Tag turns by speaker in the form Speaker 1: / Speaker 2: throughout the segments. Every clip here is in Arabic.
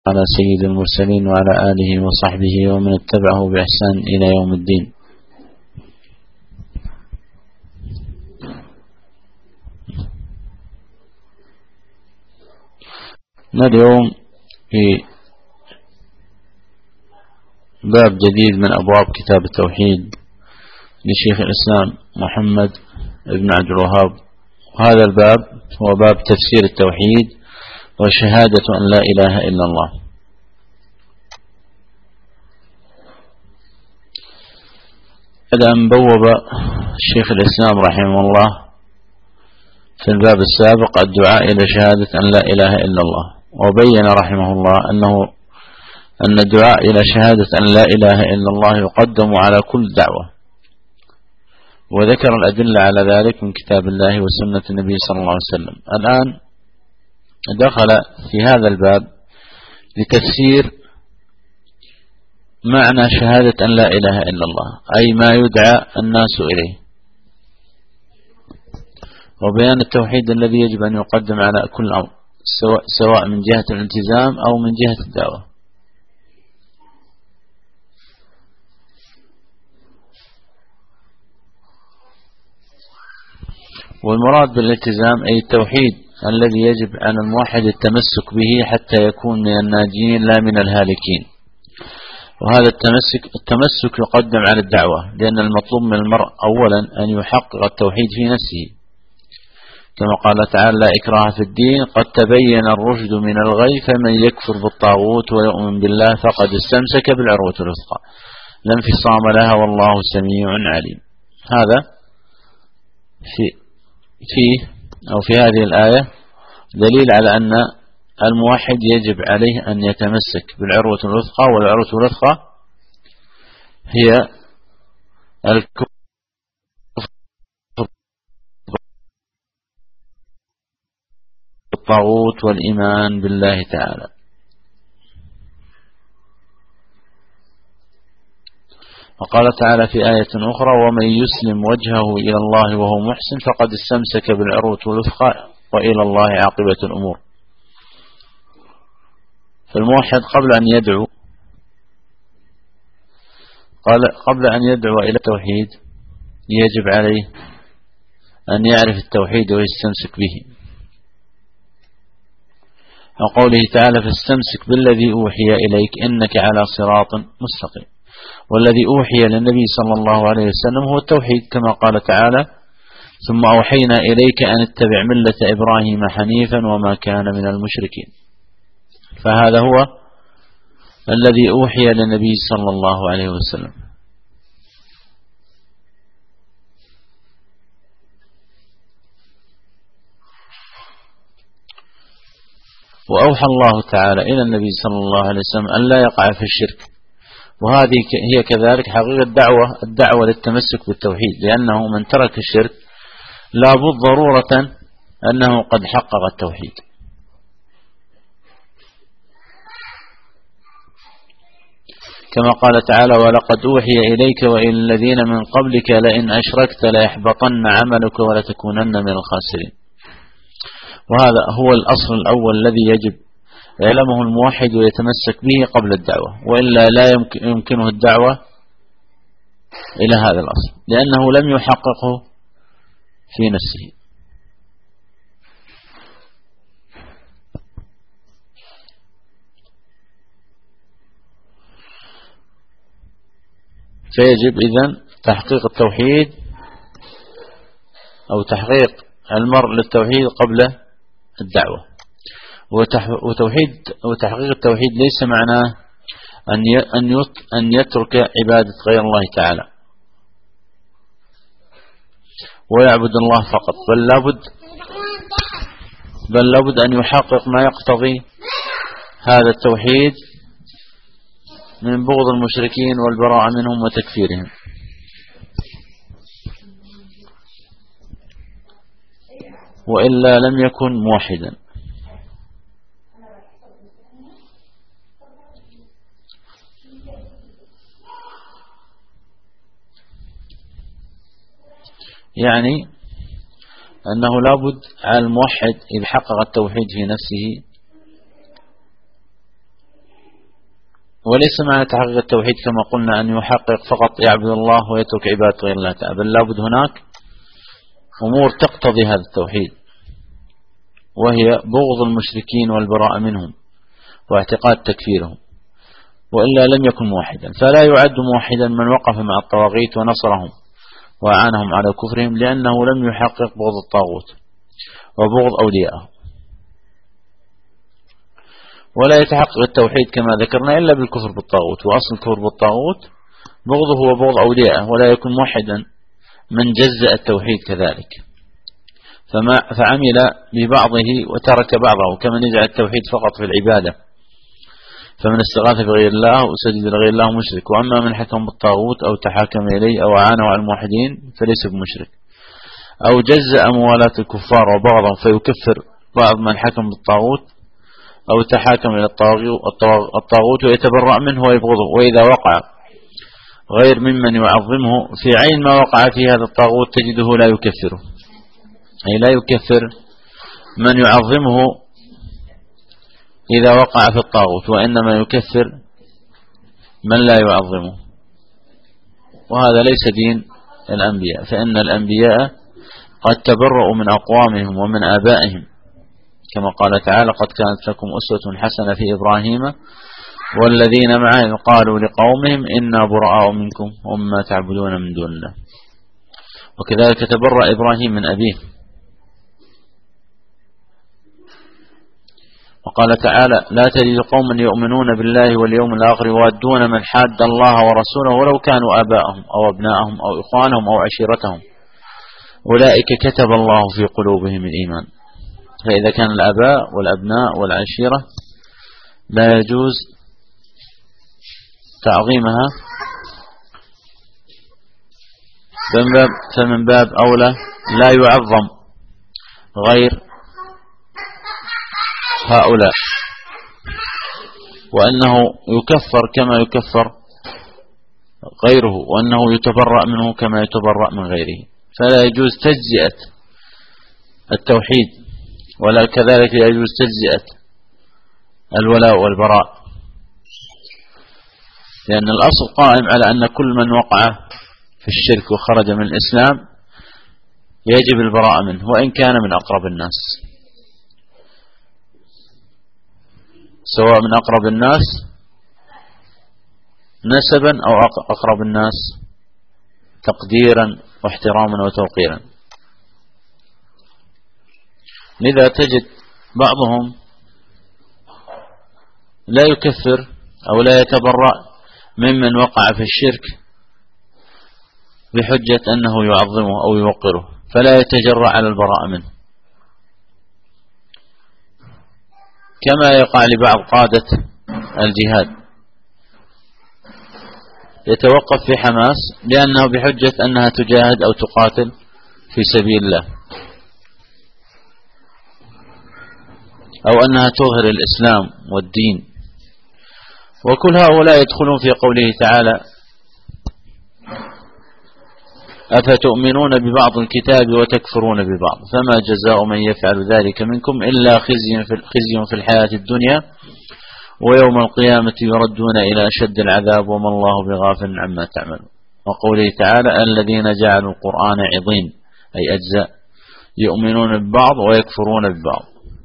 Speaker 1: على سيد المرسلين وعلى آله وصحبه ومن اتبعه بإحسان إلى يوم الدين. اليوم في باب جديد من أبواب كتاب التوحيد لشيخ الإسلام محمد بن عبد الوهاب، وهذا الباب هو باب تفسير التوحيد وشهادة أن لا إله إلا الله. بعد أن بوب الشيخ الإسلام رحمه الله في الباب السابق الدعاء إلى شهادة أن لا إله إلا الله، وبين رحمه الله أن الدعاء إلى شهادة أن لا إله إلا الله يقدم على كل دعوة، وذكر الأدلة على ذلك من كتاب الله وسنة النبي صلى الله عليه وسلم. الآن دخل في هذا الباب لتفسير معنى شهادة أن لا إله إلا الله، أي ما يدعى الناس إليه، وبيان التوحيد الذي يجب أن يقدم على كل أمر، سواء من جهة الالتزام أو من جهة الدعوة. والمراد بالالتزام أي التوحيد الذي يجب على الموحد التمسك به حتى يكون من الناجين لا من الهالكين. وهذا التمسك يقدم على الدعوة، لأن المطلوب من المرء أولا أن يحقق التوحيد في نفسه، كما قال تعالى: لا إكراه في الدين قد تبين الرشد من الغي فمن يكفر بالطاغوت ويؤمن بالله فقد استمسك بالعروة الوثقى لا انفصام لها والله سميع عليم. هذا في هذه الآية دليل على أن الموحد يجب عليه أن يتمسك بالعروة الوثقى، والعروة الوثقى هي الكفر بالطاغوت والإيمان بالله تعالى. وقال تعالى في آية أخرى: ومن يسلم وجهه إلى الله وهو محسن فقد استمسك بالعروة الوثقى وإلى الله عاقبة الأمور. فالموحد قبل أن يدعو إلى التوحيد يجب عليه أن يعرف التوحيد ويستمسك به. وقوله تعالى: فاستمسك بالذي أوحي إليك إنك على صراط مستقيم. والذي أوحي للنبي صلى الله عليه وسلم هو التوحيد، كما قال تعالى: ثم أوحينا إليك أن اتبع ملة إبراهيم حنيفا وما كان من المشركين. فهذا هو الذي أوحي للنبي صلى الله عليه وسلم. وأوحى الله تعالى إلى النبي صلى الله عليه وسلم أن لا يقع في الشرك، وهذه هي كذلك حقيقة الدعوة للتمسك بالتوحيد، لأنه من ترك الشرك لابد ضرورة أنه قد حقق التوحيد. كما قال تعالى: ولقد أوحي إليك وإلى الذين من قبلك لئن أشركت ليحبطن عملك ولتكونن من الخاسرين. وهذا هو الأصل الأول الذي يجب يعلمه الموحد ويتمسك به قبل الدعوة، وإلا لا يمكنه الدعوة إلى هذا الأصل، لأنه لم يحققه في نفسه. فيجب إذن تحقيق التوحيد أو تحقيق المرء للتوحيد قبل الدعوة. وتحقيق التوحيد ليس معناه أن يترك عبادة غير الله تعالى ويعبد الله فقط، بل لابد أن يحقق ما يقتضي هذا التوحيد من بغض المشركين والبراءة منهم وتكفيرهم. وإلا لم يكن موحدا. يعني أنه لابد على الموحد إذا حقق التوحيد في نفسه وليس معنى تحقيق التوحيد كما قلنا أن يحقق فقط يعبد الله ويترك عبادة غير الله تعالى، بل لابد هناك أمور تقتضي هذا التوحيد، وهي بغض المشركين والبراء منهم واعتقاد تكفيرهم، وإلا لم يكن موحدا. فلا يعد موحدا من وقف مع الطواغيت ونصرهم وأعانهم على كفرهم، لأنه لم يحقق بغض الطاغوت وبغض أوليائه. ولا يتحقق التوحيد كما ذكرنا إلا بالكفر بالطاغوت، وأصل الكفر بالطاغوت بغضه وبغض أوليائه، ولا يكون موحدا من جزأ التوحيد كذلك، فعمل ببعضه وترك بعضه، كمن يجعل التوحيد فقط في العبادة، فمن استغاث بغير الله وسجد لغير الله مشرك. وأما من حكم بالطاغوت أو تحاكم إليه أو أعانه على الموحدين فليس بمشرك. أو جزأ موالاة الكفار وبغضهم فيكفر بعض من حكم بالطاغوت أو تحاكم إلى الطاغوت ويتبرأ منه ويبغضه. وإذا وقع غير ممن يعظمه في عين ما وقع في هذا الطاغوت تجده لا يكفره، أي لا يكفر من يعظمه إذا وقع في الطاغوت، وإنما يكفر من لا يعظمه. وهذا ليس دين الأنبياء، فإن الأنبياء قد تبرؤوا من أقوامهم ومن آبائهم، كما قال تعالى: قد كانت لكم أسوة حسنة في إبراهيم والذين معه قالوا لقومهم إنا براء منكم ومما تعبدون من دون الله. وكذلك تبرأ إبراهيم من أبيه. وقال تعالى: لا تجد قوما يؤمنون بالله واليوم الآخر يوادون من حاد الله ورسوله ولو كانوا آباءهم أو أبناءهم أو إخوانهم أو عشيرتهم أولئك كتب الله في قلوبهم الإيمان. فإذا كان الآباء والأبناء والعشيرة لا يجوز تعظيمها، فمن باب أولى لا يعظم غير هؤلاء، وأنه يكفر كما يكفر غيره، وأنه يتبرأ منه كما يتبرأ من غيره. فلا يجوز تجزئة التوحيد، ولا كذلك يجوز تجزئة الولاء والبراء، لأن الأصل قائم على أن كل من وقع في الشرك وخرج من الإسلام يجب البراء منه، وإن كان من أقرب الناس، سواء من أقرب الناس نسبا أو أقرب الناس تقديرا واحتراما وتوقيرا. لذا تجد بعضهم لا يكفر أو لا يتبرأ ممن وقع في الشرك بحجة أنه يعظمه أو يوقره، فلا يتجرأ على البراء منه، كما يقع لبعض قادة الجهاد يتوقف في حماس لأنه بحجة أنها تجاهد أو تقاتل في سبيل الله، أو أنها تظهر الإسلام والدين. وكل هؤلاء يدخلون في قوله تعالى: أفتؤمنون ببعض الكتاب وتكفرون ببعض فما جزاء من يفعل ذلك منكم إلا خزي في الحياة الدنيا ويوم القيامة يردون إلى أشد العذاب وما الله بغافل عما تعملون. وقوله تعالى: الذين جعلوا القرآن عضين أي أجزاء يؤمنون ببعض ويكفرون ببعض.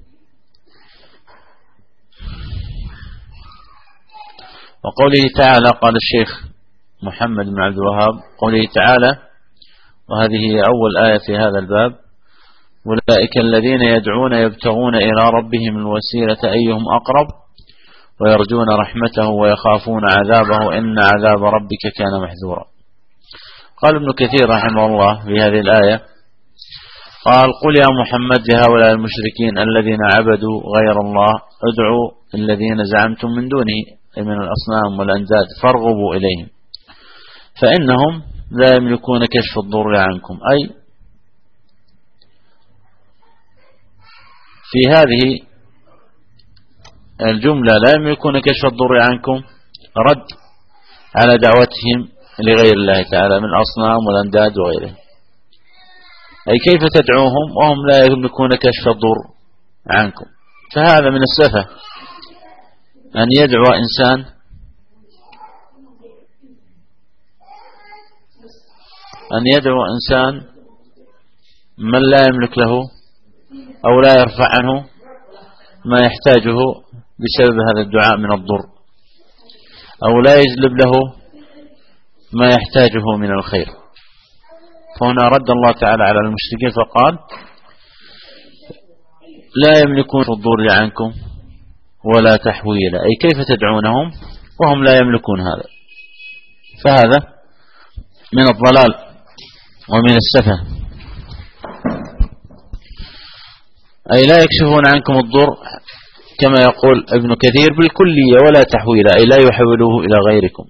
Speaker 1: وقوله تعالى قال الشيخ محمد بن عبد الوهاب: قوله تعالى، وهذه هي أول آية في هذا الباب: أولئك الذين يدعون يبتغون إلى ربهم الوسيلة أيهم أقرب ويرجون رحمته ويخافون عذابه إن عذاب ربك كان محذورا. قال ابن كثير رحمه الله في هذه الآية، قال: قل يا محمد لهؤلاء المشركين الذين عبدوا غير الله ادعوا الذين زعمتم من دونه أي من الأصنام والأنداد فارغبوا إليهم فإنهم لا يملكون كشف الضر عنكم. أي في هذه الجملة لا يملكون كشف الضر عنكم رد على دعوتهم لغير الله تعالى من الأصنام والأنداد وغيره. أي كيف تدعوهم وهم لا يملكون كشف الضر عنكم؟ فهذا من السفة أن يدعو إنسان أن يدعو إنسان من لا يملك له أو لا يرفع عنه ما يحتاجه بسبب هذا الدعاء من الضر، أو لا يجلب له ما يحتاجه من الخير. فهنا رد الله تعالى على المشركين فقال لا يملكون الضر عنكم ولا تحويلا، أي كيف تدعونهم وهم لا يملكون هذا؟ فهذا من الضلال ومن السفه، أي لا يكشفون عنكم الضر كما يقول ابن كثير بالكلية ولا تحويلا، أي لا يحولوه إلى غيركم.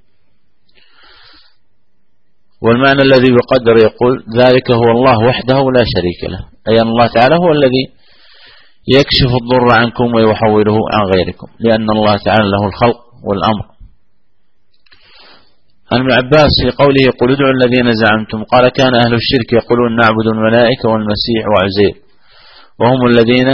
Speaker 1: والمعنى الذي يقدر يقول ذلك هو الله وحده لا شريك له، أي أن الله تعالى هو الذي يكشف الضر عنكم ويحوله عن غيركم، لأن الله تعالى له الخلق والأمر. عن ابن عباس في قوله قل ادعوا الذين زعمتم قال كان أهل الشرك يقولون نعبد الملائكة والمسيح وعزير، وهم الذين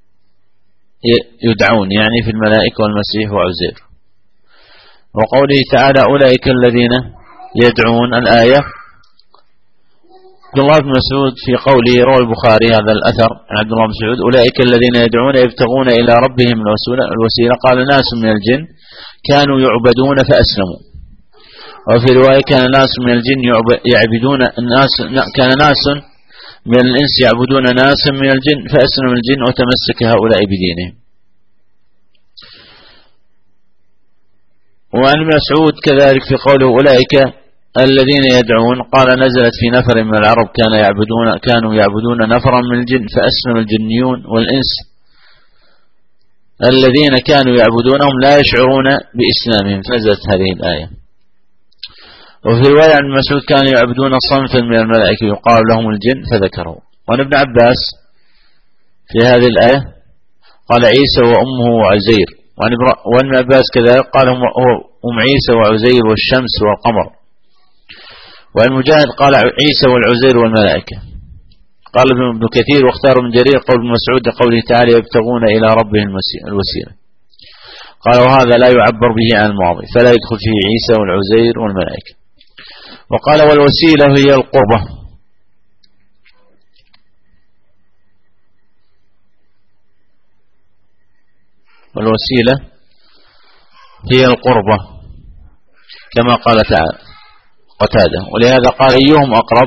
Speaker 1: يدعون يعني في الملائكة والمسيح وعزير. وقوله تعالى أولئك الذين يدعون الآية، عبد الله بن مسعود في قوله روى البخاري هذا الأثر عن عبد الله بن مسعود أولئك الذين يدعون يبتغون إلى ربهم الوسيلة، قال ناس من الجن كانوا يعبدون فأسلموا. وفي رواية كان ناس من الجن يعبدون الناس، كان ناس من الإنس يعبدون ناس من الجن فأسلم الجن وتمسك هؤلاء بدينهم. وعن ابن مسعود كذلك في قوله أولئك الذين يدعون قال نزلت في نفر من العرب كانوا يعبدون نفرا من الجن فأسلم الجنيون والإنس الذين كانوا يعبدونهم لا يشعرون بإسلامهم، فنزلت هذه الآية. وفي رواية عن مسعود كانوا يعبدون صنفا من الملائكة يقال لهم الجن فذكروا. وعن ابن عباس في هذه الآية قال عيسى وأمه وعزير، وعن ابن عباس كذلك قال أم عيسى وعزير والشمس والقمر. وعن مجاهد قال عيسى والعزير والملائكة. قال ابن كثير واختار من جرير قول ابن مسعود قوله تعالى يبتغون إلى ربهم الوسيلة، قال وهذا لا يعبر به عن الماضي فلا يدخل فيه عيسى والعزير والملائكة. وقال والوسيلة هي القربة، والوسيلة هي القربة كما قال تعالى قتادة، ولهذا قال أيهم أقرب.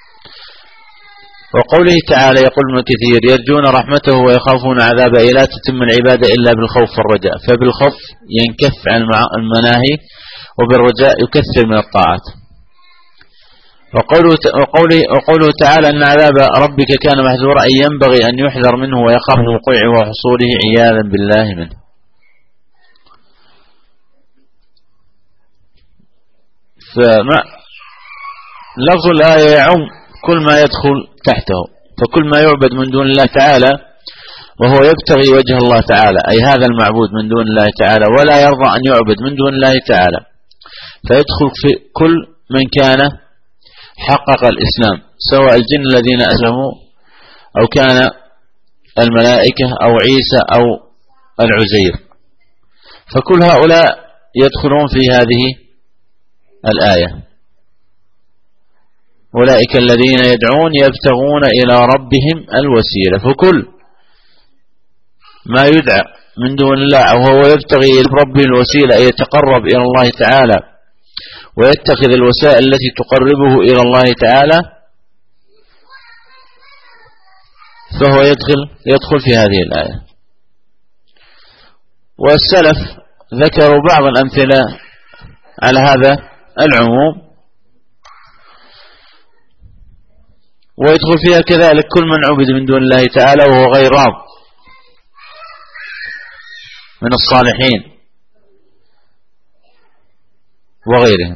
Speaker 1: وقوله تعالى يقول ابن كثير يرجون رحمته ويخافون عذابه، لا تتم العبادة إلا بالخوف والرجاء، فبالخوف ينكف عن المناهي وبالرجاء يكثر من الطاعات. وقوله تعالى أن عذاب ربك كان محذورا، أي ينبغي أن يحذر منه ويخاف من وقوعه وحصوله عياذا بالله منه. لفظ الآية يعم كل ما يدخل تحته، فكل ما يعبد من دون الله تعالى وهو يبتغي وجه الله تعالى، أي هذا المعبود من دون الله تعالى ولا يرضى أن يعبد من دون الله تعالى، فيدخل في كل من كان حقق الإسلام سواء الجن الذين أسلموا أو كان الملائكة أو عيسى أو العزير، فكل هؤلاء يدخلون في هذه الآية. أولئك الذين يدعون يبتغون إلى ربهم الوسيلة، فكل ما يدعى من دون الله وهو يبتغي إلى ربه الوسيلة أن يتقرب إلى الله تعالى ويتخذ الوسائل التي تقربه إلى الله تعالى، فهو يدخل في هذه الآية. والسلف ذكروا بعض الأمثلة على هذا العموم، ويدخل فيها كذلك كل من عبد من دون الله تعالى وهو غير راض من الصالحين وغيرهم.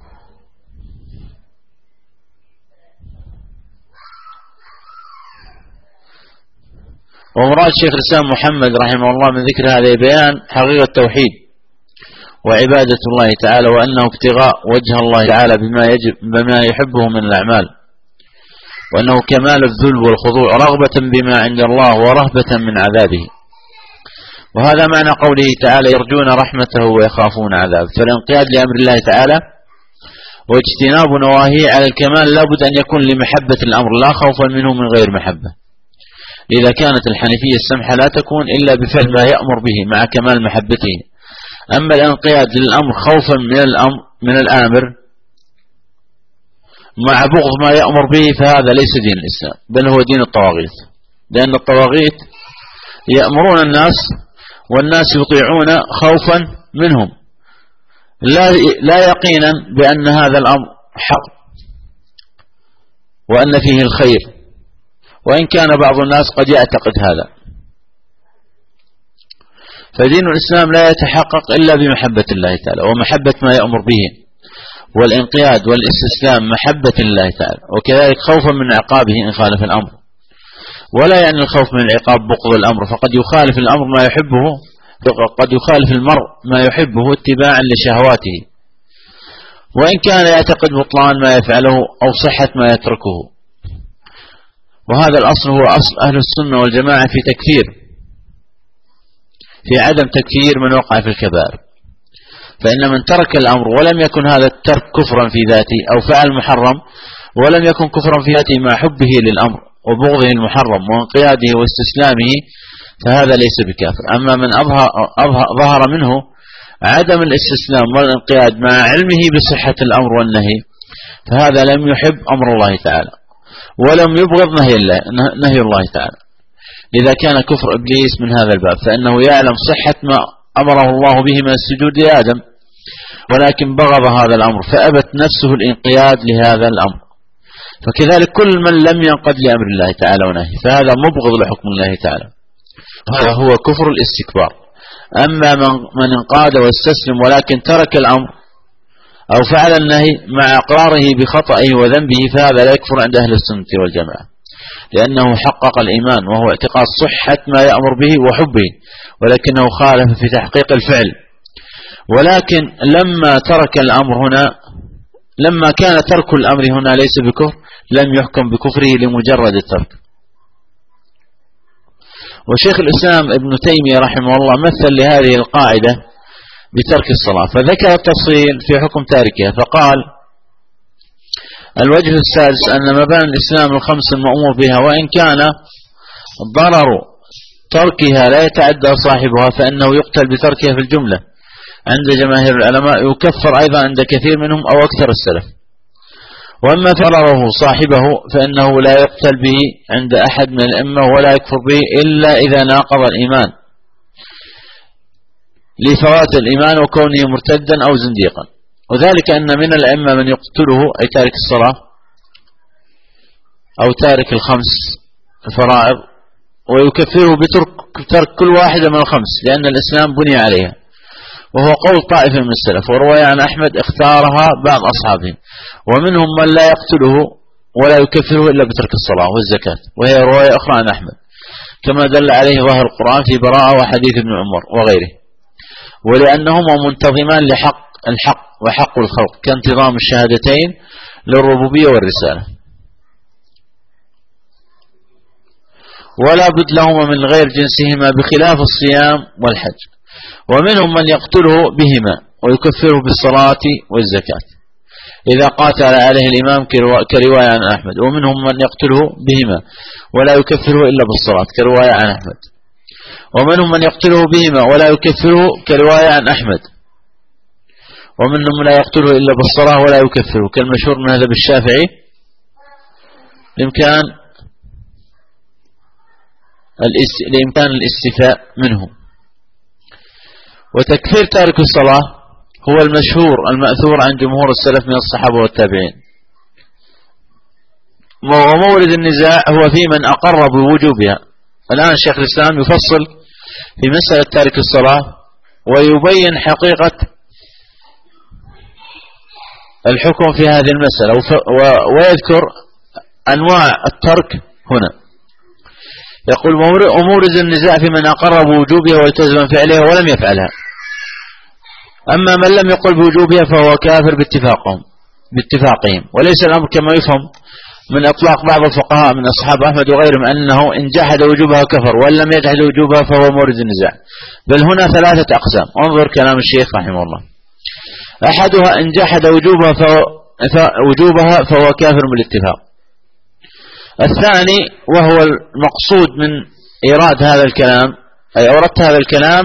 Speaker 1: ومراد شيخ الإسلام محمد رحمه الله من ذكر هذا بيان حقيقة التوحيد وعبادة الله تعالى، وأنه ابتغاء وجه الله تعالى بما يحبه من الأعمال، وأنه كمال الذل والخضوع رغبة بما عند الله ورهبة من عذابه. وهذا معنى قوله تعالى يرجون رحمته ويخافون عذابه، فالانقياد لأمر الله تعالى واجتناب نواهيه على الكمال لا بد أن يكون لمحبة الأمر لا خوفا منه من غير محبة. إذا كانت الحنيفية السمحة لا تكون إلا بفعل ما يأمر به مع كمال محبته. أما الانقياد للأمر خوفا من الآمر مع بغض ما يأمر به فهذا ليس دين الإسلام، بل هو دين الطواغيت، لأن الطواغيت يأمرون الناس والناس يطيعون خوفا منهم لا يقينا بأن هذا الأمر حق وأن فيه الخير، وإن كان بعض الناس قد يعتقد هذا. فدين الإسلام لا يتحقق إلا بمحبة الله تعالى ومحبة ما يأمر به، والانقياد والاستسلام محبة الله تعالى، وكذلك خوفا من عقابه إن خالف الأمر. ولا يعني الخوف من العقاب بغض الأمر، فقد يخالف الأمر ما يحبه، قد يخالف المرء ما يحبه اتباعا لشهواته، وإن كان يعتقد بطلان ما يفعله أو صحة ما يتركه. وهذا الأصل هو أصل أهل السنة والجماعة في عدم تكفير من وقع في الكبائر. فإن من ترك الأمر ولم يكن هذا الترك كفرا في ذاته، أو فعل محرم ولم يكن كفرا في ذاته مع حبه للأمر وبغضه المحرم وانقياده واستسلامه، فهذا ليس بكافر. أما من ظهر منه عدم الاستسلام والانقياد مع علمه بصحة الأمر والنهي، فهذا لم يحب أمر الله تعالى ولم يبغض نهي الله تعالى. لذا كان كفر إبليس من هذا الباب، فإنه يعلم صحة ما أمره الله به من السجود لآدم، ولكن بغض هذا الأمر فأبت نفسه الانقياد لهذا الأمر. فكذلك كل من لم ينقد لأمر الله تعالى ونهي فهذا مبغض لحكم الله تعالى، هذا هو كفر الاستكبار. أما من انقاد واستسلم ولكن ترك الأمر أو فعل النهي مع إقراره بخطئه وذنبه فهذا لا يكفر عند أهل السنة والجماعة، لأنه حقق الإيمان وهو اعتقاد صحة ما يأمر به وحبه، ولكنه خالف في تحقيق الفعل. ولكن لما كان ترك الأمر هنا ليس بكفر لم يحكم بكفره لمجرد الترك. وشيخ الإسلام ابن تيمية رحمه الله مثل لهذه القاعدة بترك الصلاة، فذكر التفصيل في حكم تاركها، فقال: الوجه السادس أن مباني الإسلام الخمس المأمور بها وإن كان ضرر تركها لا يتعدى صاحبها فإنه يقتل بتركها في الجملة عند جماهير العلماء، يكفر أيضا عند كثير منهم أو أكثر السلف. وأما ضرره صاحبه فإنه لا يقتل به عند أحد من الأئمة ولا يكفر به إلا إذا ناقض الإيمان لفوات الإيمان وكونه مرتدا أو زنديقا. وذلك أن من الأئمة من يقتله أي تارك الصلاة أو تارك الخمس الفرائض ويكفره بترك كل واحدة من الخمس، لأن الإسلام بني عليها، وهو قول طائفة من السلف. ورواية عن أحمد اختارها بعض أصحابه، ومنهم من لا يقتله ولا يكفره إلا بترك الصلاة والزكاة، وهي رواية أخرى عن أحمد، كما دل عليه ظاهر القرآن في براءة وحديث ابن عمر وغيره. ولأنهما منتظمان الحق وحق الخلق كانتظام الشهادتين للربوبية والرسالة، ولا بد لهما من غير جنسهما بخلاف الصيام والحج. ومنهم من يقتله بهما ويكفره بالصلاة والزكاة إذا قاتل عليه الإمام كرواية عن أحمد. ومنهم من يقتله بهما ولا يكفره إلا بالصلاة كرواية عن أحمد. ومنهم من يقتله بهما ولا يكفره كرواية عن أحمد. ومنهم من لا يقتله إلا بالصلاة ولا يكفره كالمشهور من هذا بالشافعي لإمكان الاستيفاء منهم. وتكفير تارك الصلاة هو المشهور المأثور عن جمهور السلف من الصحابة والتابعين. ومورد النزاع هو في من أقر بوجوبها. الآن شيخ الإسلام يفصل في مسألة تارك الصلاة ويبين حقيقة الحكم في هذه المسألة ويذكر أنواع الترك هنا. يقول: ومورد النزاع في من أقر بوجوبها والتزم فعلها ولم يفعلها. أما من لم يقل بوجوبها فهو كافر باتفاقهم. وليس الأمر كما يفهم من إطلاق بعض الفقهاء من أصحاب أحمد وغيرهم أنه إن جحد وجوبها كفر وإن لم يجحد وجوبها فهو مورد النزاع، بل هنا ثلاثة أقسام. انظر كلام الشيخ رحمه الله: أحدها إن جحد وجوبها فهو وجوبها فهو كافر بالاتفاق. الثاني وهو المقصود من إيراد هذا الكلام، أي أوردت هذا الكلام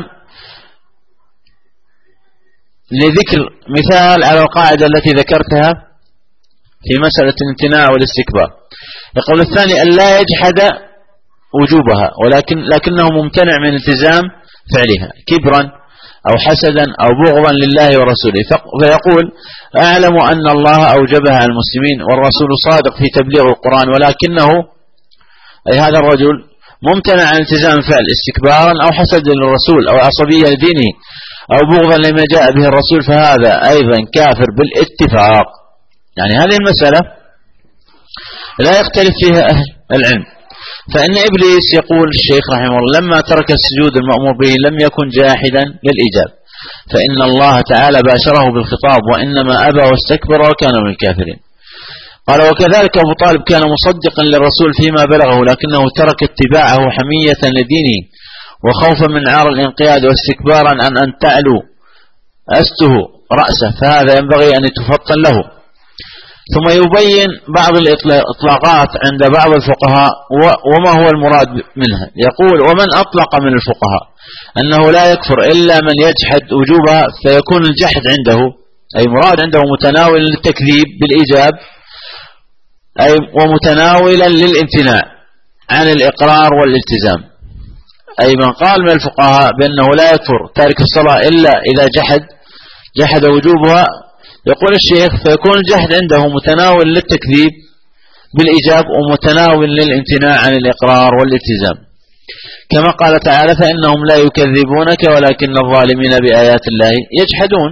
Speaker 1: لذكر مثال على القاعدة التي ذكرتها في مسألة الامتناع والاستكبار. يقول الثاني أن لا يجحد وجوبها لكنه ممتنع من التزام فعلها كبرا أو حسدا أو بغضا لله ورسوله، فيقول أعلم أن الله أوجبها على المسلمين والرسول صادق في تبليغ القرآن، ولكنه أي هذا الرجل ممتنع عن التزام فعل استكبارا أو حسدا للرسول أو عصبية لدينه أو بغضا لما جاء به الرسول، فهذا أيضا كافر بالاتفاق. يعني هذه المسألة لا يختلف فيها أهل العلم. فإن إبليس يقول الشيخ رحمه الله لما ترك السجود المأمور به لم يكن جاحدا للإيجاب، فإن الله تعالى باشره بالخطاب وإنما أبى واستكبر وكان من الكافرين. قال وكذلك أبو طالب كان مصدقا للرسول فيما بلغه لكنه ترك اتباعه حمية لدينه وخوفا من عار الانقياد واستكبارا عن أن تعلو أسته رأسه، فهذا ينبغي أن يتفطن له. ثم يبين بعض الإطلاقات عند بعض الفقهاء وما هو المراد منها. يقول ومن أطلق من الفقهاء أنه لا يكفر إلا من يجحد وجوبها، فيكون الجحد عنده أي مراد عنده متناولا للتكذيب بالإيجاب أي ومتناولا للامتناع عن الإقرار والالتزام. أي من قال من الفقهاء بأنه لا يكفر تارك الصلاة إلا إذا جحد وجوبها، يقول الشيخ فيكون الجحد عنده متناول للتكذيب بالإيجاب ومتناول للامتناع عن الإقرار والالتزام، كما قال تعالى فإنهم لا يكذبونك ولكن الظالمين بآيات الله يجحدون.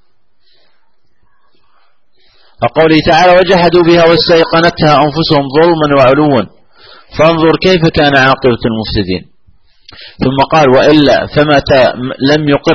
Speaker 1: وقوله تعالى وجحدوا بها واستيقنتها أنفسهم ظلما وعلوا فانظر كيف كان عاقبة المفسدين. ثم قال وإلا فمتى لم يقر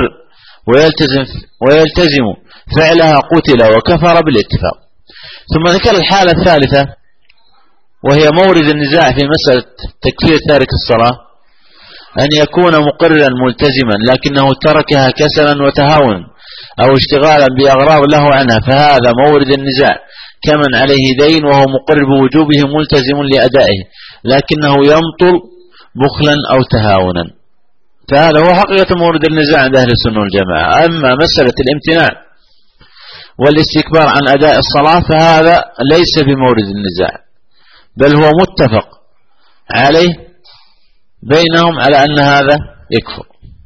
Speaker 1: ويلتزم فعلها قتل وكفر بالاتفاق. ثم ذكر الحالة الثالثة وهي مورد النزاع في مسألة تكفير تارك الصلاة، أن يكون مقرا ملتزما لكنه تركها كسلا وتهاونا أو اشتغالا بأغراض له عنها، فهذا مورد النزاع كمن عليه دين وهو مقر بوجوبه ملتزم لأدائه لكنه يمطل بخلا أو تهاونا، فهذا هو حقيقة مورد النزاع عند أهل السنة والجماعة. أما مسألة الامتناع والاستكبار عن أداء الصلاة فهذا ليس بمورد النزاع، بل هو متفق عليه بينهم على أن هذا يكفر.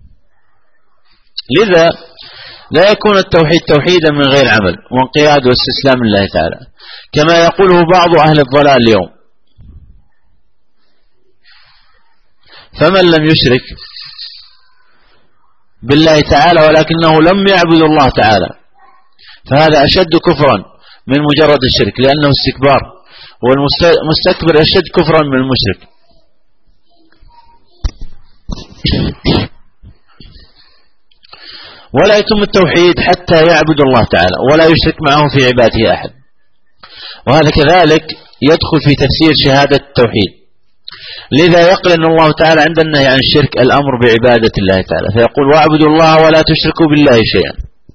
Speaker 1: لذا لا يكون التوحيد توحيدا من غير عمل وانقياد واستسلام لله تعالى كما يقوله بعض أهل الضلال اليوم. فمن لم يشرك بالله تعالى ولكنه لم يعبد الله تعالى فهذا أشد كفرا من مجرد الشرك، لأنه استكبار، والمستكبر أشد كفرا من المشرك. ولا يتم التوحيد حتى يعبد الله تعالى ولا يشرك معه في عباده أحد، وهذا كذلك يدخل في تفسير شهادة التوحيد. لذا يقرن الله تعالى عند النهي عن الشرك الأمر بعبادة الله تعالى، فيقول واعبدوا الله ولا تشركوا بالله شيئا.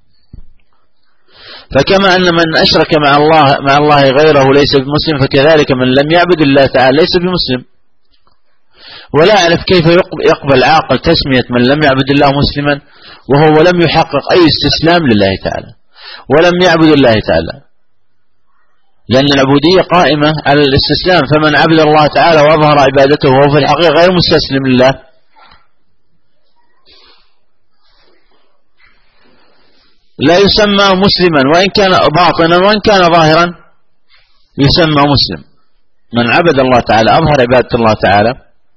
Speaker 1: فكما أن من أشرك مع الله غيره ليس بمسلم، فكذلك من لم يعبد الله تعالى ليس بمسلم. ولا أعرف كيف يقبل عاقل تسمية من لم يعبد الله مسلما وهو لم يحقق أي استسلام لله تعالى ولم يعبد الله تعالى، لأن العبودية قائمة على الاستسلام. فمن عبد الله تعالى وأظهر عبادته وهو في الحقيقة غير مستسلم لله لا يسمى مسلما، وإن كان باطنا وإن كان ظاهرا يسمى مسلم. من عبد الله تعالى أظهر عبادة الله تعالى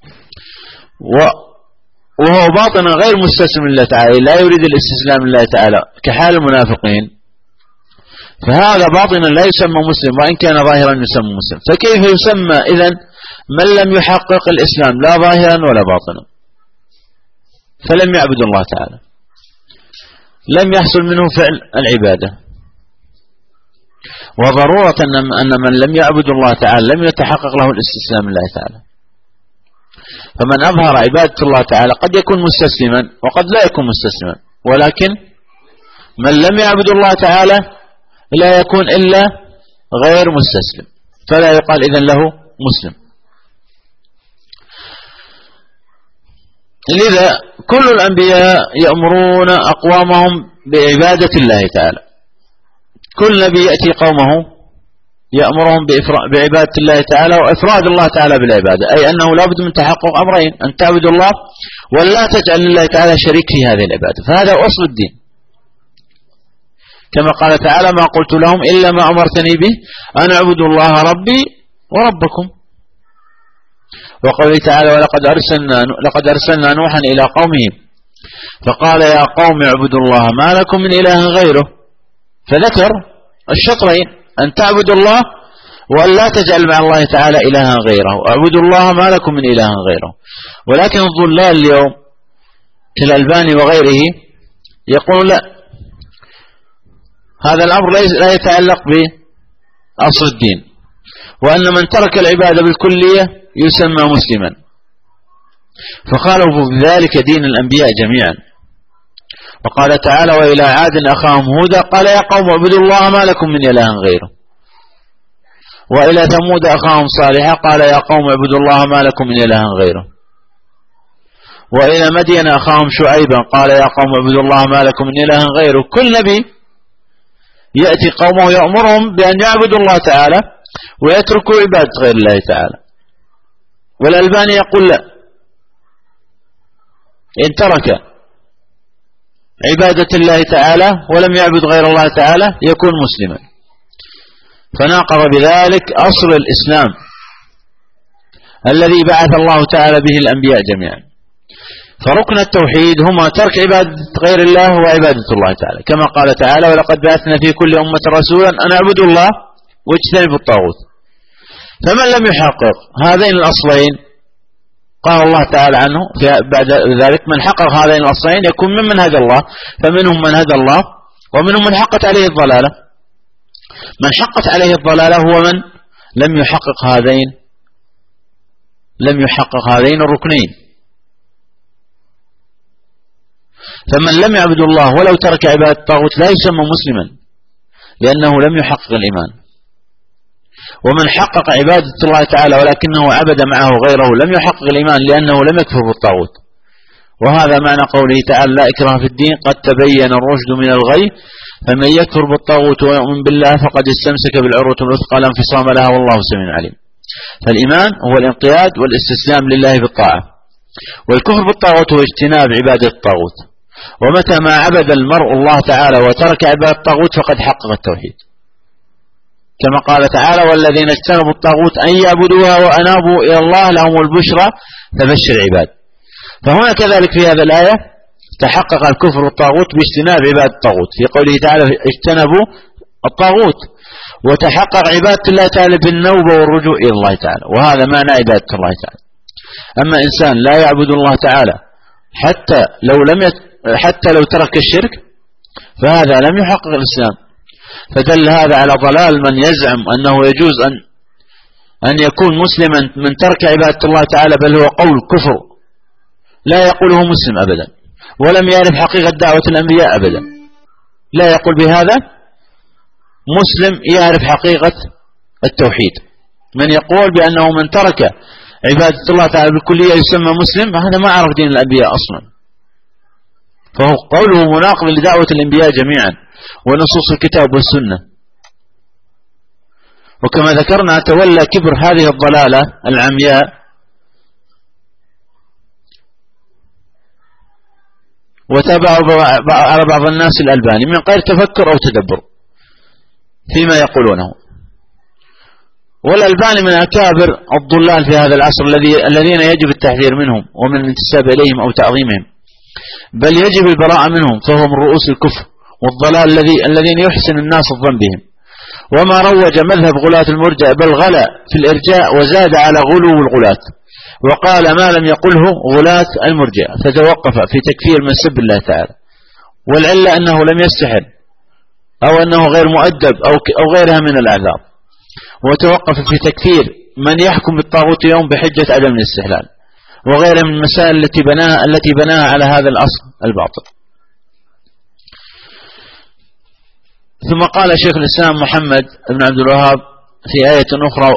Speaker 1: وهو باطنا غير مستسلم لله تعالى لا يريد الاستسلام لله تعالى كحال المنافقين، فهذا باطنا لا يسمى مسلم، وإن كان ظاهرا يسمى مسلم. فكيف يسمى إذن من لم يحقق الإسلام لا ظاهرا ولا باطنا، فلم يعبد الله تعالى، لم يحصل منه فعل العبادة. وضرورة أن من لم يعبد الله تعالى لم يتحقق له الاستسلام لله تعالى. فمن أظهر عبادة الله تعالى قد يكون مستسلما وقد لا يكون مستسلما، ولكن من لم يعبد الله تعالى لا يكون إلا غير مستسلم، فلا يقال إذن له مسلم. لذا كل الأنبياء يأمرون أقوامهم بعبادة الله تعالى. كل نبي يأتي قومه يأمرهم بعبادة الله تعالى وإفراد الله تعالى بالعبادة، أي أنه لابد من تحقق أمرين: أن تعبد الله ولا تجعل لله تعالى شريك في هذه العبادة، فهذا أصل الدين. كما قال تعالى: ما قلت لهم إلا ما أمرتني به أن اعبدوا الله ربي وربكم. وقوله تعالى: لقد أرسلنا نوحا إلى قومه فقال يا قوم اعبدوا الله ما لكم من إله غيره، فذكر الشطرين: أن تعبدوا الله وأن لا تجعل مع الله تعالى إلها غيره، اعبدوا الله ما لكم من إله غيره. ولكن الضلال اليوم كالألباني وغيره يقول لا، هذا الأمر لا يتعلق بأصل الدين، وأن من ترك العبادة بالكلية يسمى مسلما، فخالفوا بذلك دين الأنبياء جميعا. وقال تعالى: وإلى عاد أخاهم هودا قال يا قوم اعبدوا الله ما لكم من إله غيره. وإلى ثمود أخاهم صالحا قال يا قوم اعبدوا الله ما لكم من إله غيره. وإلى مدين أخاهم شعيبا قال يا قوم اعبدوا الله ما لكم من إله غيره. كل نبي يأتي قومه يأمرهم بأن يعبدوا الله تعالى ويتركوا عبادة غير الله تعالى. والألباني يقول لا، إن ترك عبادة الله تعالى ولم يعبد غير الله تعالى يكون مسلما، فناقض بذلك أصل الإسلام الذي بعث الله تعالى به الأنبياء جميعا. فركن التوحيد هما ترك عبادة غير الله وعبادة الله تعالى، كما قال تعالى: ولقد بعثنا في كل أمة رسولا أن اعبدوا الله واجتنبوا الطاغوت. فمن لم يحقق هذين الأصلين قال الله تعالى عنه بعد ذلك: من حقق هذين الأصلين يكون ممن هدى الله، فمنهم من هدى الله ومنهم من حقت عليه الضلالة. من حقت عليه الضلالة هو من لم يحقق هذين الركنين. فمن لم يعبد الله ولو ترك عبادة الطاغوت لا يسمى مسلما، لأنه لم يحقق الإيمان. ومن حقق عبادة الله تعالى ولكنه عبد معه غيره لم يحقق الإيمان، لأنه لم يكفر بالطاغوت. وهذا معنى قوله تعالى: لا إكراه في الدين قد تبين الرشد من الغي فمن يكفر بالطاغوت ويؤمن بالله فقد استمسك بالعروة الوثقى لا انفصام لها والله سميع عليم. فالإيمان هو الانقياد والاستسلام لله بالطاعة، والكفر بالطاغوت هو اجتناب عبادة الطاغوت. ومتى ما عبد المرء الله تعالى وترك عبادة الطاغوت فقد حقق التوحيد، كما قال تعالى: والذين اجتنبوا الطاغوت أن يعبدوها وأنابوا إلى الله لهم البشرى فبشر عباد. فهنا كذلك في هذا الآية تحقق الكفر والطاغوت باجتناب عبادة الطاغوت في قوله تعالى: اجتنبوا الطاغوت، وتحقق عبادة الله تعالى بالنوبة والرجوع إلى الله تعالى، وهذا معنى عبادة الله تعالى. أما إنسان لا يعبد الله تعالى حتى لو ترك الشرك فهذا لم يحقق الإسلام. فدل هذا على ضلال من يزعم أنه يجوز أن يكون مسلما من ترك عبادة الله تعالى، بل هو قول كفر لا يقوله مسلم أبدا، ولم يعرف حقيقة دعوة الأنبياء أبدا. لا يقول بهذا مسلم يعرف حقيقة التوحيد. من يقول بأنه من ترك عبادة الله تعالى بالكلية يسمى مسلم، هذا ما عرف دين الأنبياء أصلا، فهو قوله مناقض لدعوة الأنبياء جميعا ونصوص الكتاب والسنة. وكما ذكرنا تولى كبر هذه الضلالة العمياء وتابعوا على بعض الناس الألباني من غير تفكر أو تدبر فيما يقولونه. والألباني من أكابر الضلال في هذا العصر الذين يجب التحذير منهم ومن الانتساب إليهم أو تعظيمهم، بل يجب البراءة منهم، فهو من رؤوس الكفر والضلال الذين يحسن الناس الظن بهم. وما روج مذهب غلاة المرجع بل غلا في الإرجاء وزاد على غلو الغلاة، وقال ما لم يقله غلاة المرجع، فتوقف في تكفير من سب الله تعالى، والعلة أنه لم يستحل أو أنه غير مؤدب أو غيرها من الأعذار، وتوقف في تكفير من يحكم بالطاغوت يوم بحجة عدم الاستحلال وغيرها من المسائل التي بناها على هذا الأصل الباطل. ثم قال شيخ الإسلام محمد بن عبد الوهاب في آية أخرى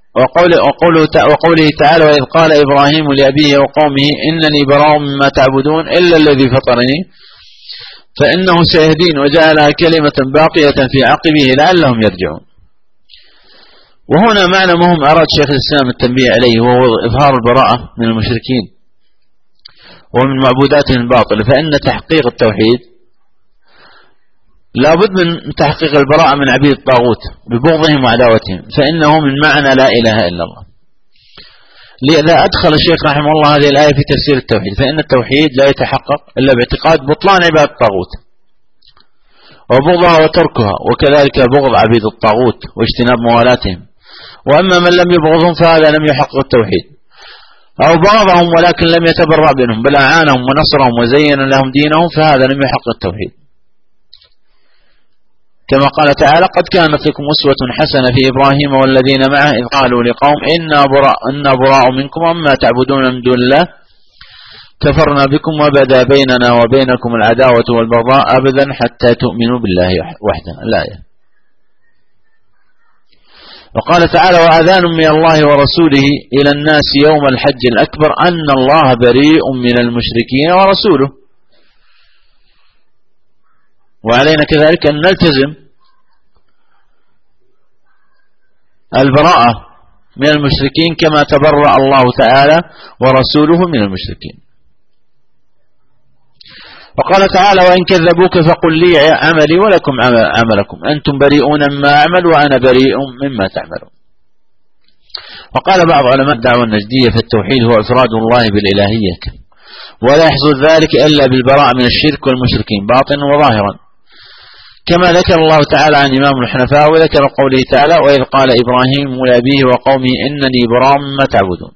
Speaker 1: وقوله تعالى: وإذ قال إبراهيم لأبيه وقومه إنني براء مما تعبدون إلا الذي فطرني فإنه سيهدين وجعلها كلمة باقية في عقبه لعلهم يرجعون. وهنا معنى مهم أراد شيخ الإسلام التنبيه عليه، وهو إظهار البراءة من المشركين ومن معبوداتهم الباطلة، فإن تحقيق التوحيد لا بد من تحقيق البراءة من عبيد الطاغوت ببغضهم وعداوتهم، فإنه من معنى لا إله إلا الله. لذا أدخل الشيخ رحمه الله هذه الآية في تفسير التوحيد، فإن التوحيد لا يتحقق إلا باعتقاد بطلان عبادة الطاغوت وبغضها وتركها، وكذلك بغض عبيد الطاغوت واجتناب موالاتهم. وأما من لم يبغضهم فهذا لم يحقق التوحيد، أو بغضهم ولكن لم يتبرأ منهم بل أعانهم ونصرهم وزين لهم دينهم، فهذا لم يحقق التوحيد. كما قال تعالى: قد كانت لكم أسوة حسنة في إبراهيم والذين معه إذ قالوا لقوم إنا براء منكم وما تعبدون من دون الله كفرنا بكم وبدا بيننا وبينكم العداوة والبغضاء أبدا حتى تؤمنوا بالله وحده. الآية. وقال تعالى: وأذان من الله ورسوله إلى الناس يوم الحج الأكبر أن الله بريء من المشركين ورسوله. وعلينا كذلك أن نلتزم البراءة من المشركين كما تبرأ الله تعالى ورسوله من المشركين. وقال تعالى: وإن كذبوك فقل لي عملي ولكم عملكم أنتم بريئون مما أعمل وأنا بريء مما تعملون. وقال بعض علماء الدعوة النجدية في التوحيد هو إفراد الله بالإلهية، ولا يحصل ذلك إلا بالبراءة من الشرك والمشركين باطنا وظاهرا، كما ذكر الله تعالى عن إمام الحنفاء، وذكر قوله تعالى: وإذ قال إبراهيم لأبيه وقومه إنني براء مما تعبدون.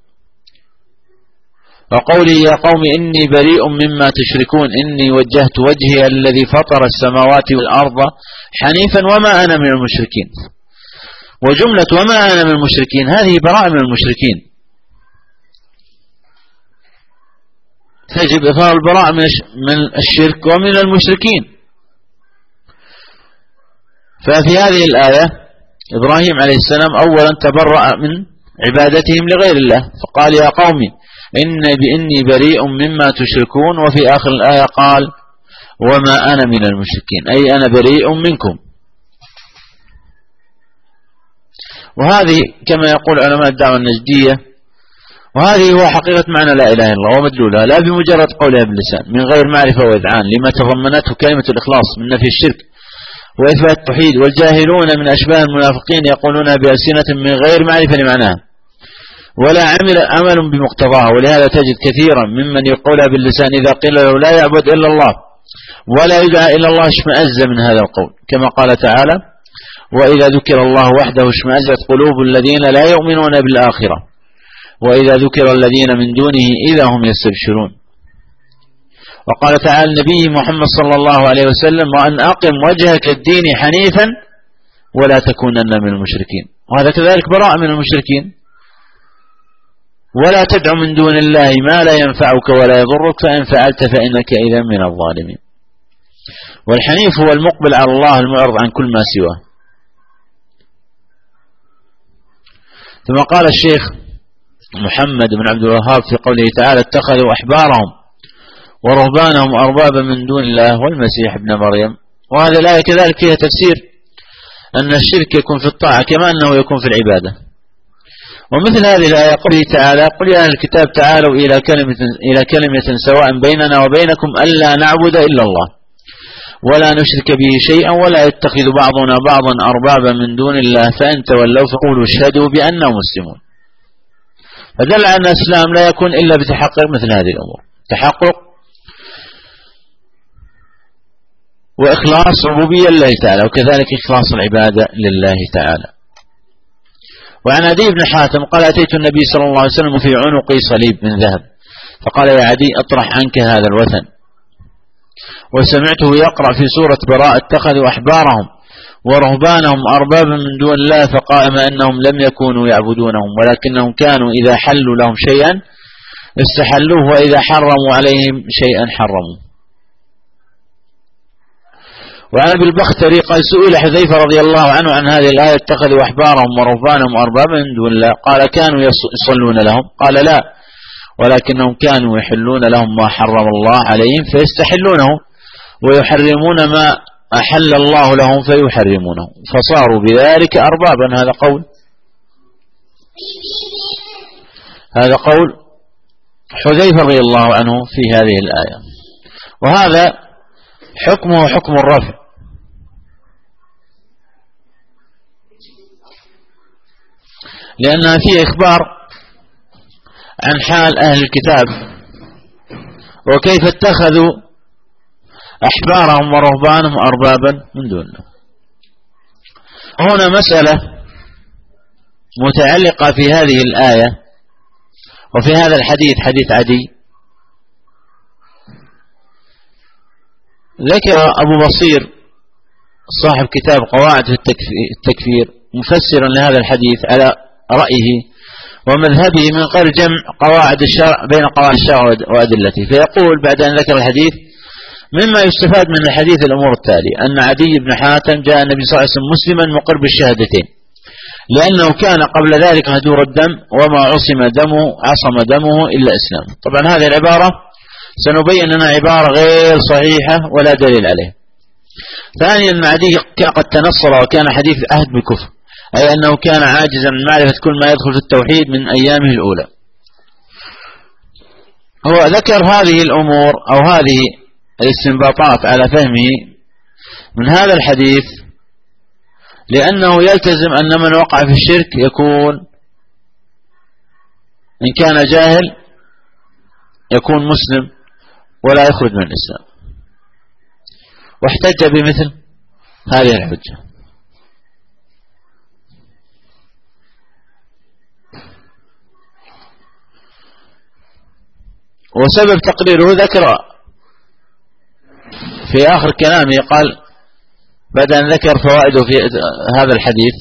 Speaker 1: وقوله: يا قوم إني بريء مما تشركون إني وجهت وجهي الذي فطر السماوات والأرض حنيفا وما أنا من المشركين. وجملة وما أنا من المشركين هذه براءة من المشركين، تجب إظهار البراءة من الشرك ومن المشركين. ففي هذه الآية إبراهيم عليه السلام أولا تبرأ من عبادتهم لغير الله، فقال: يا قوم إني بريء مما تشركون. وفي آخر الآية قال: وما أنا من المشركين، أي أنا بريء منكم. وهذه كما يقول علماء الدعوة النجدية، وهذه هو حقيقة معنى لا إله إلا الله ومدلولها، لا بمجرد قولها باللسان من غير معرفة وإذعان لما تضمنته كلمة الإخلاص من نفي الشرك وإثبات التوحيد. والجاهلون من أشباه المنافقين يقولون بألسنة من غير معرفة لمعناها ولا عمل بمقتضاها. ولهذا تجد كثيرا ممن يقولها باللسان إذا قيل له لا يعبد إلا الله ولا يدعى إلا الله اشمأز من هذا القول، كما قال تعالى: وإذا ذكر الله وحده اشمأزت قلوب الذين لا يؤمنون بالآخرة وإذا ذكر الذين من دونه إذا هم يستبشرون. وقال تعالى النبي محمد صلى الله عليه وسلم: وأن أقم وجهك الدين حنيفا ولا تكونن من المشركين. وهذا كذلك براءة من المشركين. ولا تدع من دون الله ما لا ينفعك ولا يضرك فإن فعلت فإنك إذا من الظالمين. والحنيف هو المقبل على الله المعرض عن كل ما سواه. ثم قال الشيخ محمد بن عبد الوهاب في قوله تعالى: اتخذوا أحبارهم ورهبانهم أربابا من دون الله والمسيح ابن مريم. وهذا الآية كذلك فيها تفسير أن الشرك يكون في الطاعة كما أنه يكون في العبادة. ومثل هذه الآية قوله تعالى: قل يا أهل الكتاب تعالوا إلى كلمة سواء بيننا وبينكم ألا نعبد إلا الله ولا نشرك به شيئا ولا يتخذ بعضنا بعضا أربابا من دون الله فإن تولوا فقولوا اشهدوا بأننا مسلمون. فدل على أن الإسلام لا يكون إلا بتحقق مثل هذه الأمور، تحقق وإخلاص ربوبية لله تعالى، وكذلك إخلاص العبادة لله تعالى. وعن عدي بن حاتم قال: أتيت النبي صلى الله عليه وسلم في عنقي صليب من ذهب فقال: يا عدي اطرح عنك هذا الوثن. وسمعته يقرأ في سورة براء: اتخذوا أحبارهم ورهبانهم أربابا من دون الله فقال ما أنهم لم يكونوا يعبدونهم ولكنهم كانوا إذا حلوا لهم شيئا استحلوه وإذا حرموا عليهم شيئا حرموا. وعن أبي البختري قال سئل حذيفة رضي الله عنه عن هذه الآية اتخذوا أحبارهم ورهبانهم أربابا من دون الله قال كانوا يصلون لهم قال لا ولكنهم كانوا يحلون لهم ما حرم الله عليهم فيستحلونه ويحرمون ما أحل الله لهم فيحرمونه فصاروا بذلك أربابا. هذا قول حذيفة رضي الله عنه في هذه الآية، وهذا حكمه حكم الرفع، لأنها فيه إخبار عن حال أهل الكتاب وكيف اتخذوا أحبارهم ورهبانهم أربابا من دون الله. هنا مسألة متعلقة في هذه الآية وفي هذا الحديث، حديث عدي، ذكر أبو بصير صاحب كتاب قواعد في التكفير مفسرا لهذا الحديث على رأيه ومذهبه من غير جمع قواعد الشرع بين قواعد الشرع وأدلته، فيقول بعد أن ذكر الحديث مما يستفاد من الحديث الأمور التالية: أن عدي بن حاتم جاء النبي صلى الله عليه وسلم مسلما مقر بالشهادتين، لأنه كان قبل ذلك هدور الدم وما عصم دمه إلا إسلام. طبعا هذه العبارة سنبين أنها عبارة غير صحيحة ولا دليل عليه. ثانيا أن عدي قد تنصر وكان حديث عهد بالكفر، أي أنه كان عاجزا من معرفة كل ما يدخل في التوحيد من أيامه الأولى. هو ذكر هذه الأمور أو هذه الاستنباطات على فهمه من هذا الحديث لأنه يلتزم أن من وقع في الشرك يكون إن كان جاهل يكون مسلم ولا يخرج من الإسلام، واحتج بمثل هذه الحجة. وسبب تقريره ذكر في آخر كلامه، قال بعد أن ذكر فوائده في هذا الحديث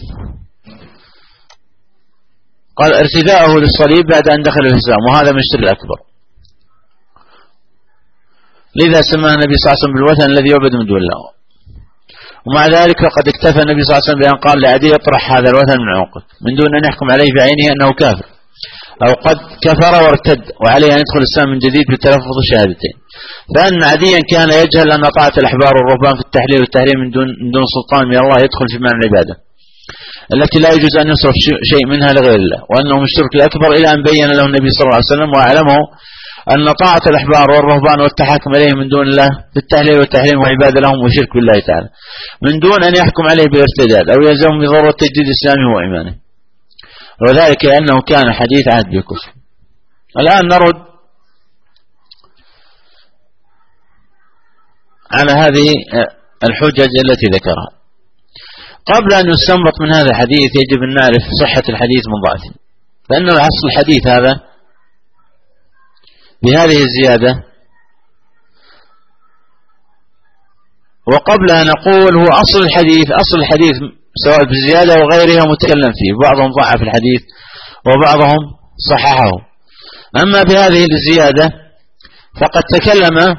Speaker 1: قال ارتداءه للصليب بعد أن دخل في الإسلام، وهذا من الشرك الأكبر، لذا سماه النبي صلى الله عليه وسلم بالوثن الذي يعبد من دون الله. ومع ذلك فقد اكتفى النبي صلى الله عليه وسلم بأن قال لعدي اطرح هذا الوثن من عنقك من دون أن يحكم عليه بعينه أنه كافر أو قد كفر وارتد وعليه أن يدخل الإسلام من جديد بتلفظ الشهادتين. فأن عديا كان يجهل أن طاعة الأحبار والرهبان في التحليل والتحريم من دون سلطان من الله يدخل في معنى العبادة التي لا يجوز أن يصرف شيء منها لغير الله، وأنه من الشرك الأكبر، إلى أن بين له النبي صلى الله عليه وسلم وأعلمه أن طاعة الأحبار والرهبان والتحاكم إليه من دون الله في التحليل والتحريم وعبادة لهم وشرك بالله تعالى من دون أن يحكم عليه بالارتداد أو يلزمهم بضرورة تجديد إسلامه وإيمانه، وذلك لأنه كان حديث عهد بالكفر. الآن نرد على هذه الحجج التي ذكرها. قبل أن نستنبط من هذا الحديث يجب أن نعرف صحة الحديث من ضعفه، فإن أصل الحديث هذا بهذه الزيادة، وقبل أن نقول هو أصل الحديث سواء بالزيادة وغيرها متكلم فيه، بعضهم ضعف الحديث وبعضهم صححه. أما بهذه الزيادة فقد تكلم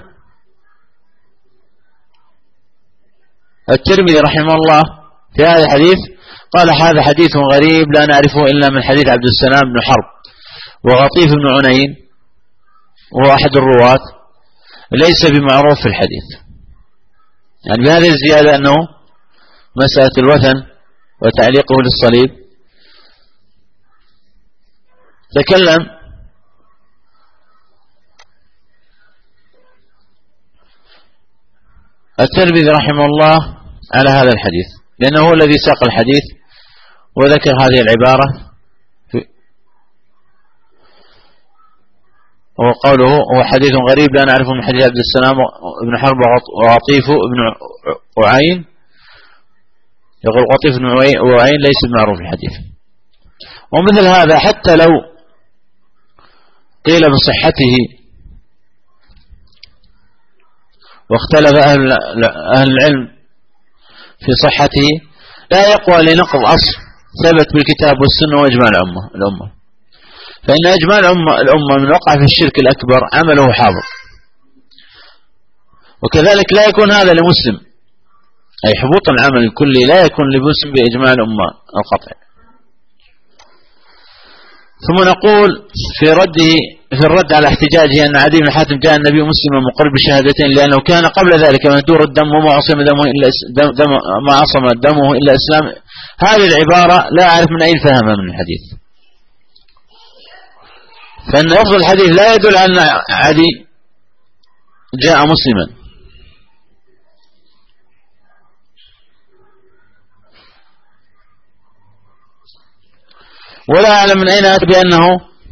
Speaker 1: الترمذي رحمه الله في هذا الحديث، قال هذا حديث غريب لا نعرفه إلا من حديث عبد السلام بن حرب وغطيف بن عنين، وهو أحد الرواة، ليس بمعروف في الحديث. يعني بهذه الزيادة أنه مسألة الوثن وتعليقه للصليب تكلم الترمذي رحمه الله على هذا الحديث، لأنه هو الذي ساق الحديث وذكر هذه العبارة، وقوله هو حديث غريب لا نعرفه من حديث عبد السلام بن حرب وغطيف بن عين، يقول غطيف بن عين ليس بمعروف الحديث. ومثل هذا حتى لو قيل بصحته واختلف أهل العلم في صحته لا يقوى لنقض أصل ثبت بالكتاب والسنة وإجماع الأمة، فإن إجماع الأمة من وقع في الشرك الأكبر عمله حاضر. وكذلك لا يكون هذا لمسلم أي حبوط العمل الكلي لا يكون لمسلم بإجماع الأمة القطعي. ثم نقول في الرد على احتجاجه أن عدي بن حاتم جاء النبي مسلما مقر بشهادتين لأنه كان قبل ذلك مهدور الدم وما عصم دمه إلا إسلام. هذه العبارة لا أعرف من أين فهمها من الحديث، فإن لفظ الحديث لا يدل على أن عدي جاء مسلما. ولا أعلم من أين أتى بأنه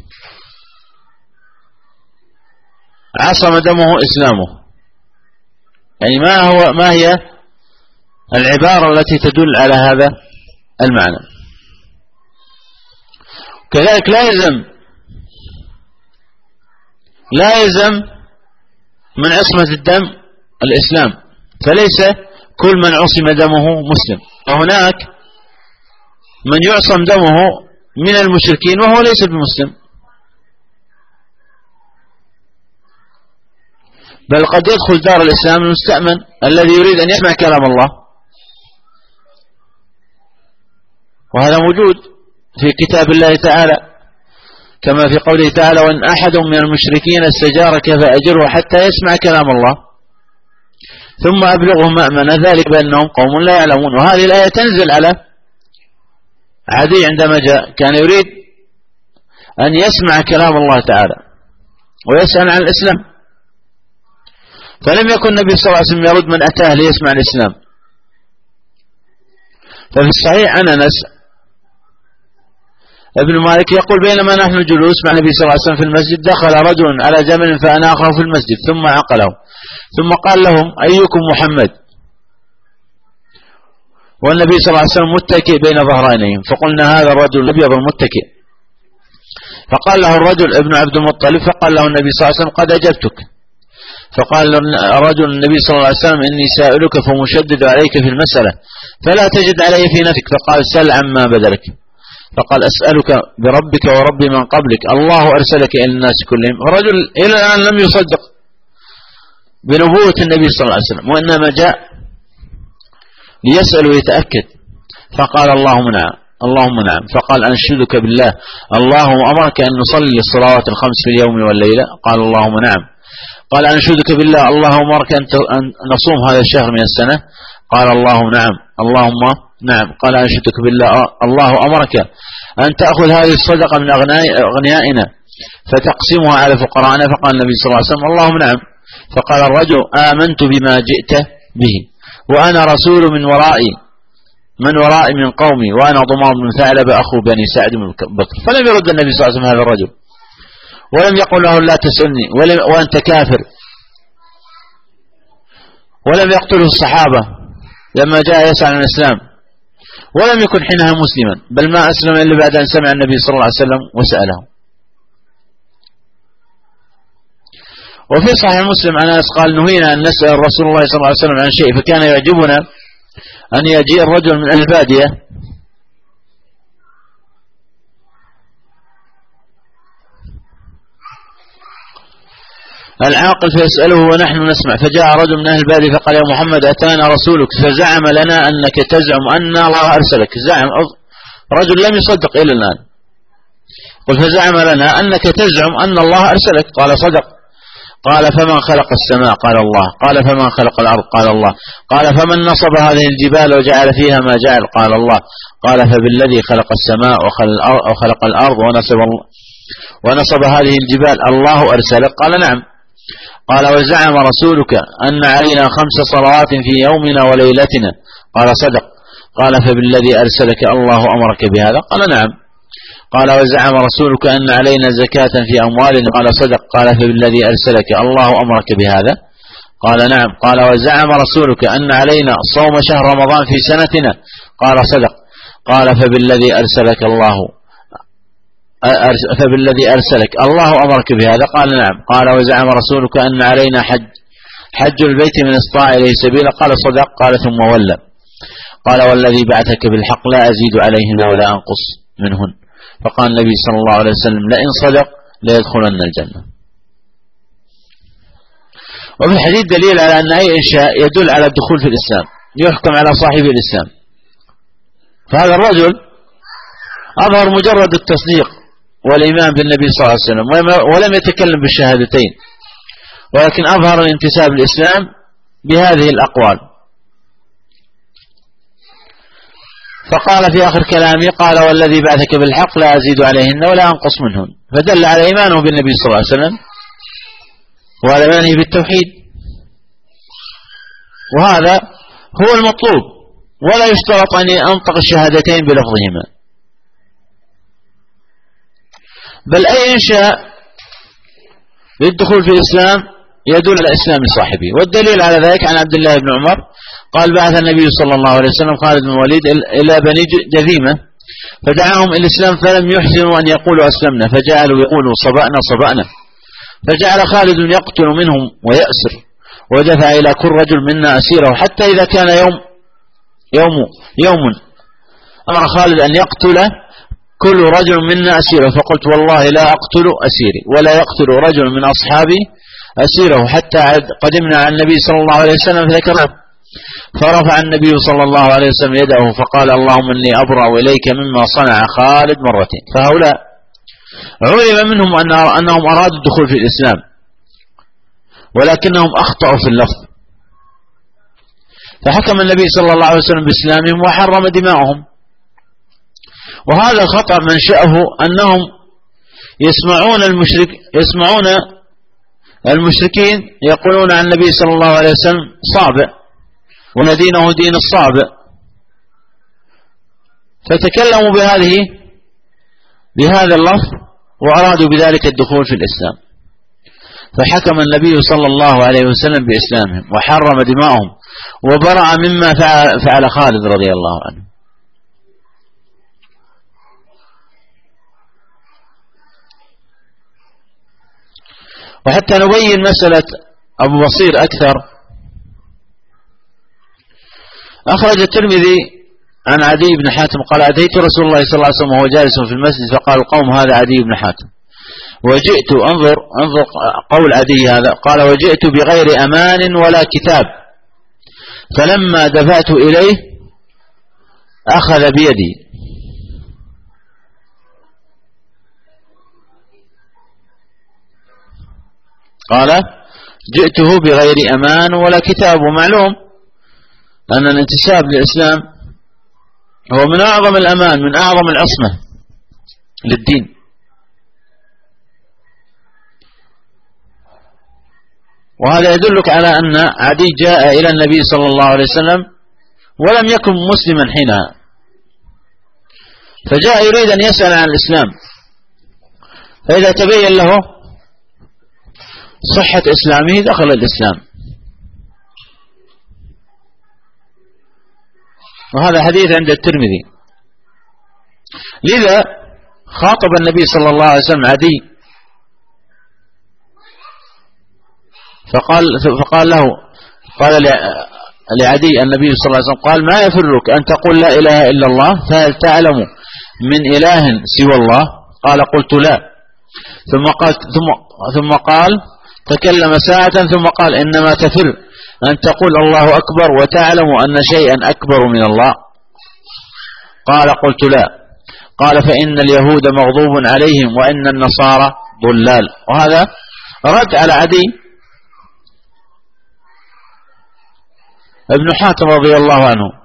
Speaker 1: عصم دمه إسلامه، يعني ما هي العبارة التي تدل على هذا المعنى. كذلك لا يلزم من عصمة الدم الإسلام، فليس كل من عصم دمه مسلم، وهناك من يعصم دمه من المشركين وهو ليس بمسلم، بل قد يدخل دار الإسلام المستأمن الذي يريد أن يسمع كلام الله، وهذا موجود في كتاب الله تعالى كما في قوله تعالى: وإن أحد من المشركين استجارك فأجره حتى يسمع كلام الله ثم أبلغهم مأمنا ذلك بأنهم قوم لا يعلمون. وهذه الآية تنزل على عدي عندما جاء، كان يريد أن يسمع كلام الله تعالى ويسأل عن الإسلام، فلم يكن النبي صلى الله عليه وسلم يرد من أتاه ليسمع الإسلام. ففي الصحيح عن أنس ابن مالك يقول: بينما نحن جلوس مع النبي صلى الله عليه وسلم في المسجد دخل رجل على جمل فأناخه في المسجد ثم عقله، ثم قال لهم: أيكم محمد؟ والنبي صلى الله عليه وسلم متكئ بين ظهرانيهم، فقلنا: هذا الرجل الأبيض المتكئ. فقال له الرجل ابن عبد المطلب، فقال له النبي صلى الله عليه وسلم: قد أجبتك. فقال الرجل النبي صلى الله عليه وسلم: إني سائلك فمشدد عليك في المسألة فلا تجد علي في نفسك. فقال: سل عما بدلك. فقال: أسألك بربك ورب من قبلك الله أرسلك إلى الناس كلهم. الرجل إلى الآن لم يصدق بنبوة النبي صلى الله عليه وسلم، وإنما جاء ليسأل ويتأكد. فقال: اللهم نعم. فقال: أنشدك بالله الله أمرك أن نصلي الصلوات الخمس في اليوم والليلة؟ قال: اللهم نعم. قال: أنشدك بالله الله أمرك أن نصوم هذا الشهر من السنة؟ قال: اللهم نعم. اللهم نعم. قال: أنشدك بالله الله أمرك أن تأخذ هذه الصدقة من أغنيائنا فتقسمها على فقراءنا؟ فقال النبي صلى الله عليه وسلم: اللهم نعم. فقال الرجل: آمنت بما جئت به وأنا رسول من ورائي من قومي وأنا ضمام بن ثعلب أخو بني سعد بن بكر. فلم يرد النبي صلى الله عليه وسلم هذا الرجل، ولم يقل له: لا تسألني وأنت كافر، ولم يقتله الصحابة لما جاء يسأل عن الإسلام، ولم يكن حينها مسلما، بل ما أسلم إلا بعد أن سمع النبي صلى الله عليه وسلم وسأله. وفي صحيح مسلم عن أنس قال: نهينا أن نسأل رسول الله صلى الله عليه وسلم عن شيء، فكان يعجبنا أن يجيء الرجل من البادية العاقل فيسأله ونحن نسمع. فجاء رجل من أهل البادية فقال: يا محمد أتانا رسولك فزعم لنا أنك تزعم أن الله أرسلك. زعم رجل لم يصدق إلى الآن. قل: فزعم لنا أنك تزعم أن الله أرسلك. قال: صدق. قال: فمن خلق السماء؟ قال: الله. قال: فمن خلق الأرض؟ قال: الله. قال: فمن نصب هذه الجبال وجعل فيها ما جعل؟ قال: الله. قال: فبالذي خلق السماء وخلق الأرض ونصب هذه الجبال الله أرسلك؟ قال: نعم. قال: وزعم رسولك أن علينا 5 صلوات في يومنا وليلتنا؟ قال: صدق. قال: فبالذي أرسلك الله أمرك بهذا؟ قال: نعم. قال: وزعم رسولك أن علينا زكاة في أموالنا؟ قال: صدق. قال: فبالذي أرسلك الله أمرك بهذا؟ قال: نعم. قال: وزعم رسولك أن علينا صوم شهر رمضان في سنتنا؟ قال: صدق. قال: فبالذي أرسلك الله أمرك بهذا؟ قال: نعم. قال: وزعم رسولك أن علينا حج البيت من استطاع إليه سبيلا؟ قال: صدق. قال: ثم ولى. قال: والذي بعثك بالحق لا أزيد عليهن ولا أنقص منهن. فقال النبي صلى الله عليه وسلم: لئن صدق ليدخلن الجنة. وفي الحديث دليل على أن أي إنشاء يدل على الدخول في الإسلام، يحكم على صاحب الإسلام. فهذا الرجل أظهر مجرد التصديق والإيمان بالنبي صلى الله عليه وسلم ولم يتكلم بالشهادتين، ولكن أظهر الانتساب للإسلام بهذه الأقوال. فقال في آخر كلامه قال والذي بعثك بالحق لا أزيد عليهن ولا أنقص منهن، فدل على إيمانه بالنبي صلى الله عليه وسلم وعلى إيمانه بالتوحيد، وهذا هو المطلوب، ولا يشترط أن ينطق الشهادتين بلفظهما، بل أي إنشاء للدخول في الإسلام يدل على إسلام صاحبه. والدليل على ذلك عن عبد الله بن عمر قال بعث النبي صلى الله عليه وسلم خالد بن الوليد إلى بني جذيمة فدعاهم إلى الإسلام فلم يحسنوا أن يقولوا أسلمنا، فجعلوا يقولوا صبأنا صبأنا، فجعل خالد يقتل منهم ويأسر، ودفع إلى كل رجل منا أسيره، حتى إذا كان يوم أمر خالد أن يقتل كل رجل منا أسيره، فقلت والله لا أقتل أسيري ولا يقتل رجل من أصحابي أسيره حتى قدمنا على النبي صلى الله عليه وسلم فذكره، فرفع النبي صلى الله عليه وسلم يده فقال اللهم إني أبرأ إليك مما صنع خالد مرتين. فهؤلاء علم منهم أنهم أرادوا الدخول في الإسلام، ولكنهم أخطأوا في اللفظ، فحكم النبي صلى الله عليه وسلم بإسلامهم وحرم دماءهم. وهذا الخطأ منشأه أنهم يسمعون المشركين يقولون عن النبي صلى الله عليه وسلم صابئ وأن دينه دين الصابئ، فتكلموا بهذا اللفظ وأرادوا بذلك الدخول في الإسلام، فحكم النبي صلى الله عليه وسلم بإسلامهم وحرم دماءهم وبرأ مما فعل خالد رضي الله عنه. وحتى نبين مسألة أبو بصير أكثر، أخرج الترمذي عن عدي بن حاتم قال أتيت رسول الله صلى الله عليه وسلم وهو جالس في المسجد فقال القوم هذا عدي بن حاتم، وجئت انظر قول عدي هذا، قال وجئت بغير أمان ولا كتاب، فلما دفعت إليه أخذ بيدي، قال جئته بغير أمان ولا كتاب. ومعلوم أن الانتساب للإسلام هو من أعظم الأمان، من أعظم العصمة للدين. وهذا يدلك على أن عدي جاء إلى النبي صلى الله عليه وسلم ولم يكن مسلما حينها، فجاء يريد أن يسأل عن الإسلام، فإذا تبين له صحة إسلامه دخل الإسلام. وهذا حديث عند الترمذي. لذا خاطب النبي صلى الله عليه وسلم عدي فقال له، قال لعدي النبي صلى الله عليه وسلم قال ما يفرك أن تقول لا إله إلا الله، فهل تعلم من إله سوى الله؟ قال قلت لا. ثم قال تكلم ساعة ثم قال إنما تفر أن تقول الله أكبر وتعلم أن شيئا أكبر من الله. قال قلت لا. قال فإن اليهود مغضوب عليهم وإن النصارى ضلال. وهذا رد على عدي ابن حاتم رضي الله عنه.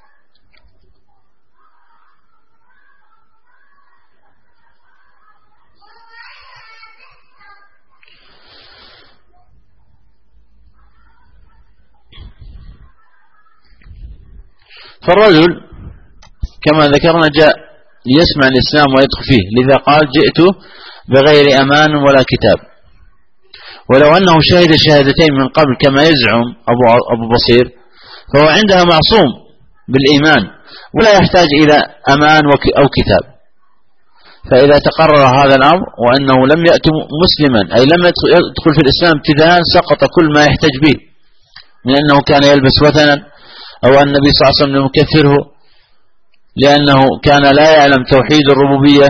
Speaker 1: فالرجل كما ذكرنا جاء ليسمع الإسلام ويدخل فيه، لذا قال جئت بغير أمان ولا كتاب. ولو أنه شهد الشهادتين من قبل كما يزعم أبو بصير فهو عندها معصوم بالإيمان ولا يحتاج إلى أمان أو كتاب. فإذا تقرر هذا الأمر وأنه لم يأت مسلما أي لم يدخل في الإسلام ابتداء سقط كل ما يحتاج به من أنه كان يلبس وثنا أو أن النبي صلى الله عليه وسلم يكفره لأنه كان لا يعلم توحيد الربوبية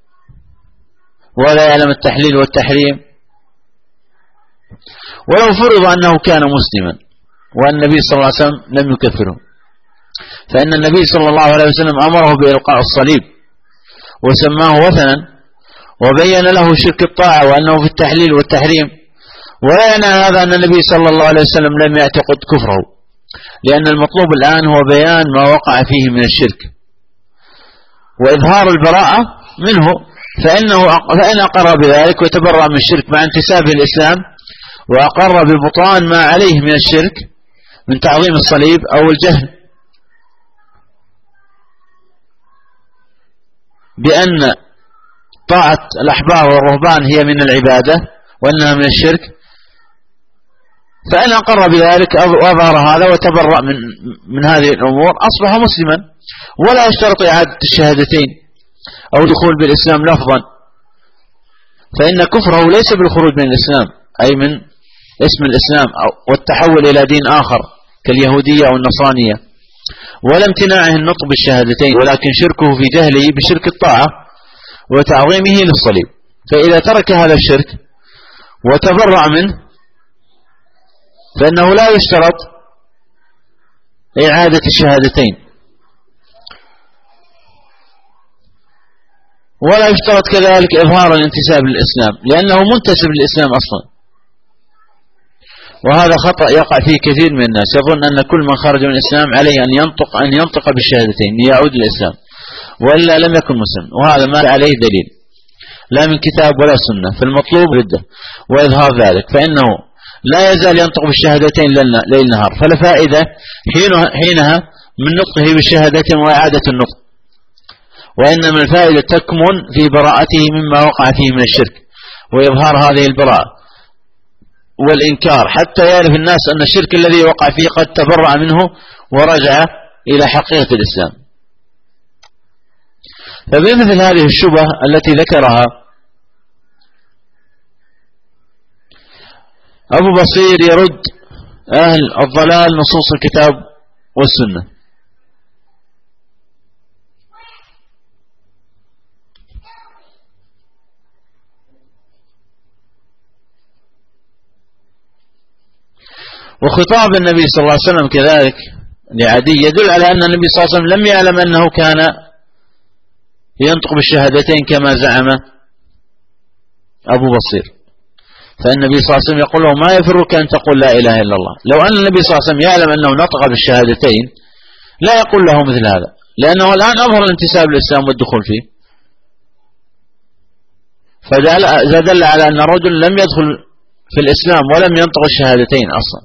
Speaker 1: ولا يعلم التحليل والتحريم. ولو فرض أنه كان مسلما وأن النبي صلى الله عليه وسلم لم يكفرهم، فإن النبي صلى الله عليه وسلم أمره بإلقاء الصليب وسماه وثنا، وبين له شرك الطاعة وأنه في التحليل والتحريم، ولا يعنى هذا أن النبي صلى الله عليه وسلم لم يعتقد كفره، لأن المطلوب الآن هو بيان ما وقع فيه من الشرك وإظهار البراءة منه، فإن أقر بذلك وتبرأ من الشرك مع انتسابه الإسلام، وأقر ببطلان ما عليه من الشرك من تعظيم الصليب أو الجهل بأن طاعة الأحبار والرهبان هي من العبادة وأنها من الشرك، فإن أقر بذلك وأظهر هذا وتبرأ من هذه الأمور أصبح مسلما، ولا يشترط إعادة الشهادتين أو دخول بالإسلام لفظا، فإن كفره ليس بالخروج من الإسلام أي من اسم الإسلام والتحول إلى دين آخر كاليهودية أو النصرانية، ولا امتناعه النطق بالشهادتين، ولكن شركه في جهله بشرك الطاعة وتعظيمه للصليب. فإذا ترك هذا الشرك وتبرأ منه فإنه لا يشترط إعادة الشهادتين، ولا يشترط كذلك إظهار الانتساب للإسلام، لأنه منتسب للإسلام أصلا. وهذا خطأ يقع فيه كثير من الناس، يظن أن كل من خرج من الإسلام عليه أن ينطق بالشهادتين ليعود للإسلام، وإلا لم يكن مسلم، وهذا ما عليه دليل لا من كتاب ولا سنة. فالمطلوب ردة وإظهار ذلك، فإنه لا يزال ينطق بالشهادتين ليل نهار، فلا فائدة حينها من نطقه بالشهادتين وإعادة النطق، وإنما الفائدة تكمن في براءته مما وقع فيه من الشرك وإظهار هذه البراءة والإنكار، حتى يعرف الناس أن الشرك الذي وقع فيه قد تبرأ منه ورجع إلى حقيقة الإسلام. فبمثل هذه الشبهة التي ذكرها أبو بصير يرد أهل الضلال نصوص الكتاب والسنة. وخطاب النبي صلى الله عليه وسلم كذلك لعدي يدل على أن النبي صلى الله عليه وسلم لم يعلم أنه كان ينطق بالشهادتين كما زعم أبو بصير، فإن النبي صلى الله عليه وسلم يقول له ما يفرك أن تقول لا إله إلا الله. لو أن النبي صلى الله عليه وسلم يعلم أنه نطق بالشهادتين لا يقول له مثل هذا، لأنه الآن أظهر الانتساب للإسلام والدخول فيه، فدل على أن الرجل لم يدخل في الإسلام ولم ينطق الشهادتين أصلا.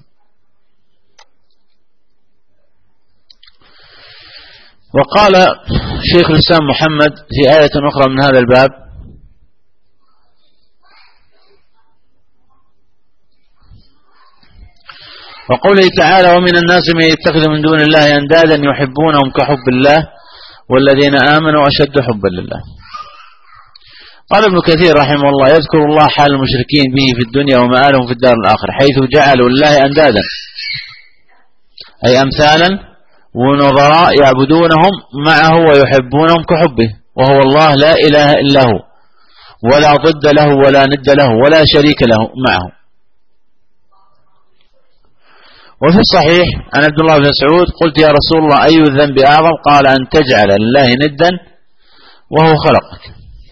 Speaker 1: وقال شيخ الإسلام محمد في آية أخرى من هذا الباب: وقوله تعالى: ومن الناس من يتخذ من دون الله أندادا يحبونهم كحب الله والذين آمنوا أشد حبا لله. قال ابن كثير رحمه الله: يذكر الله حال المشركين به في الدنيا ومآلهم في الدار الآخرة، حيث جعلوا لله أندادا أي أمثالا ونظراء يعبدونهم معه ويحبونهم كحبه، وهو الله لا إله إلا هو ولا ضد له ولا ند له ولا شريك له معه. وفي الصحيح عن عبد الله بن مسعود: قلت يا رسول الله أي الذنب أعظم؟ قال: أن تجعل لله ندا وهو خلقك.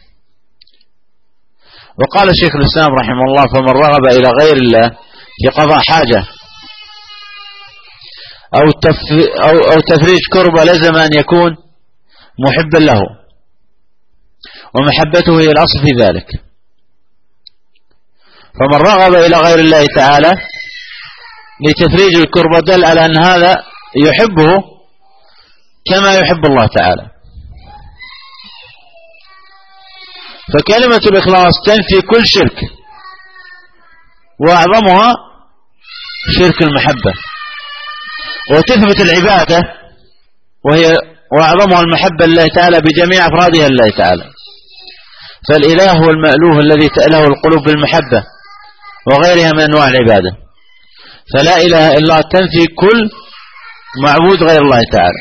Speaker 1: وقال شيخ الإسلام رحمه الله: فمن رغب إلى غير الله في قضاء حاجة أو تفريج كربة لزم أن يكون محبا له، ومحبته هي الأصل في ذلك. فمن رغب إلى غير الله تعالى لتفريج الكربة دل على أن هذا يحبه كما يحب الله تعالى. فكلمة الإخلاص تنفي كل شرك، وأعظمها شرك المحبة، وتثبت العبادة وأعظمها المحبة لله تعالى بجميع أفرادها لله تعالى. فالإله هو المألوه الذي تأله القلوب بالمحبة وغيرها من أنواع العبادة، فلا إله إلا الله تنفي كل معبود غير الله تعالى.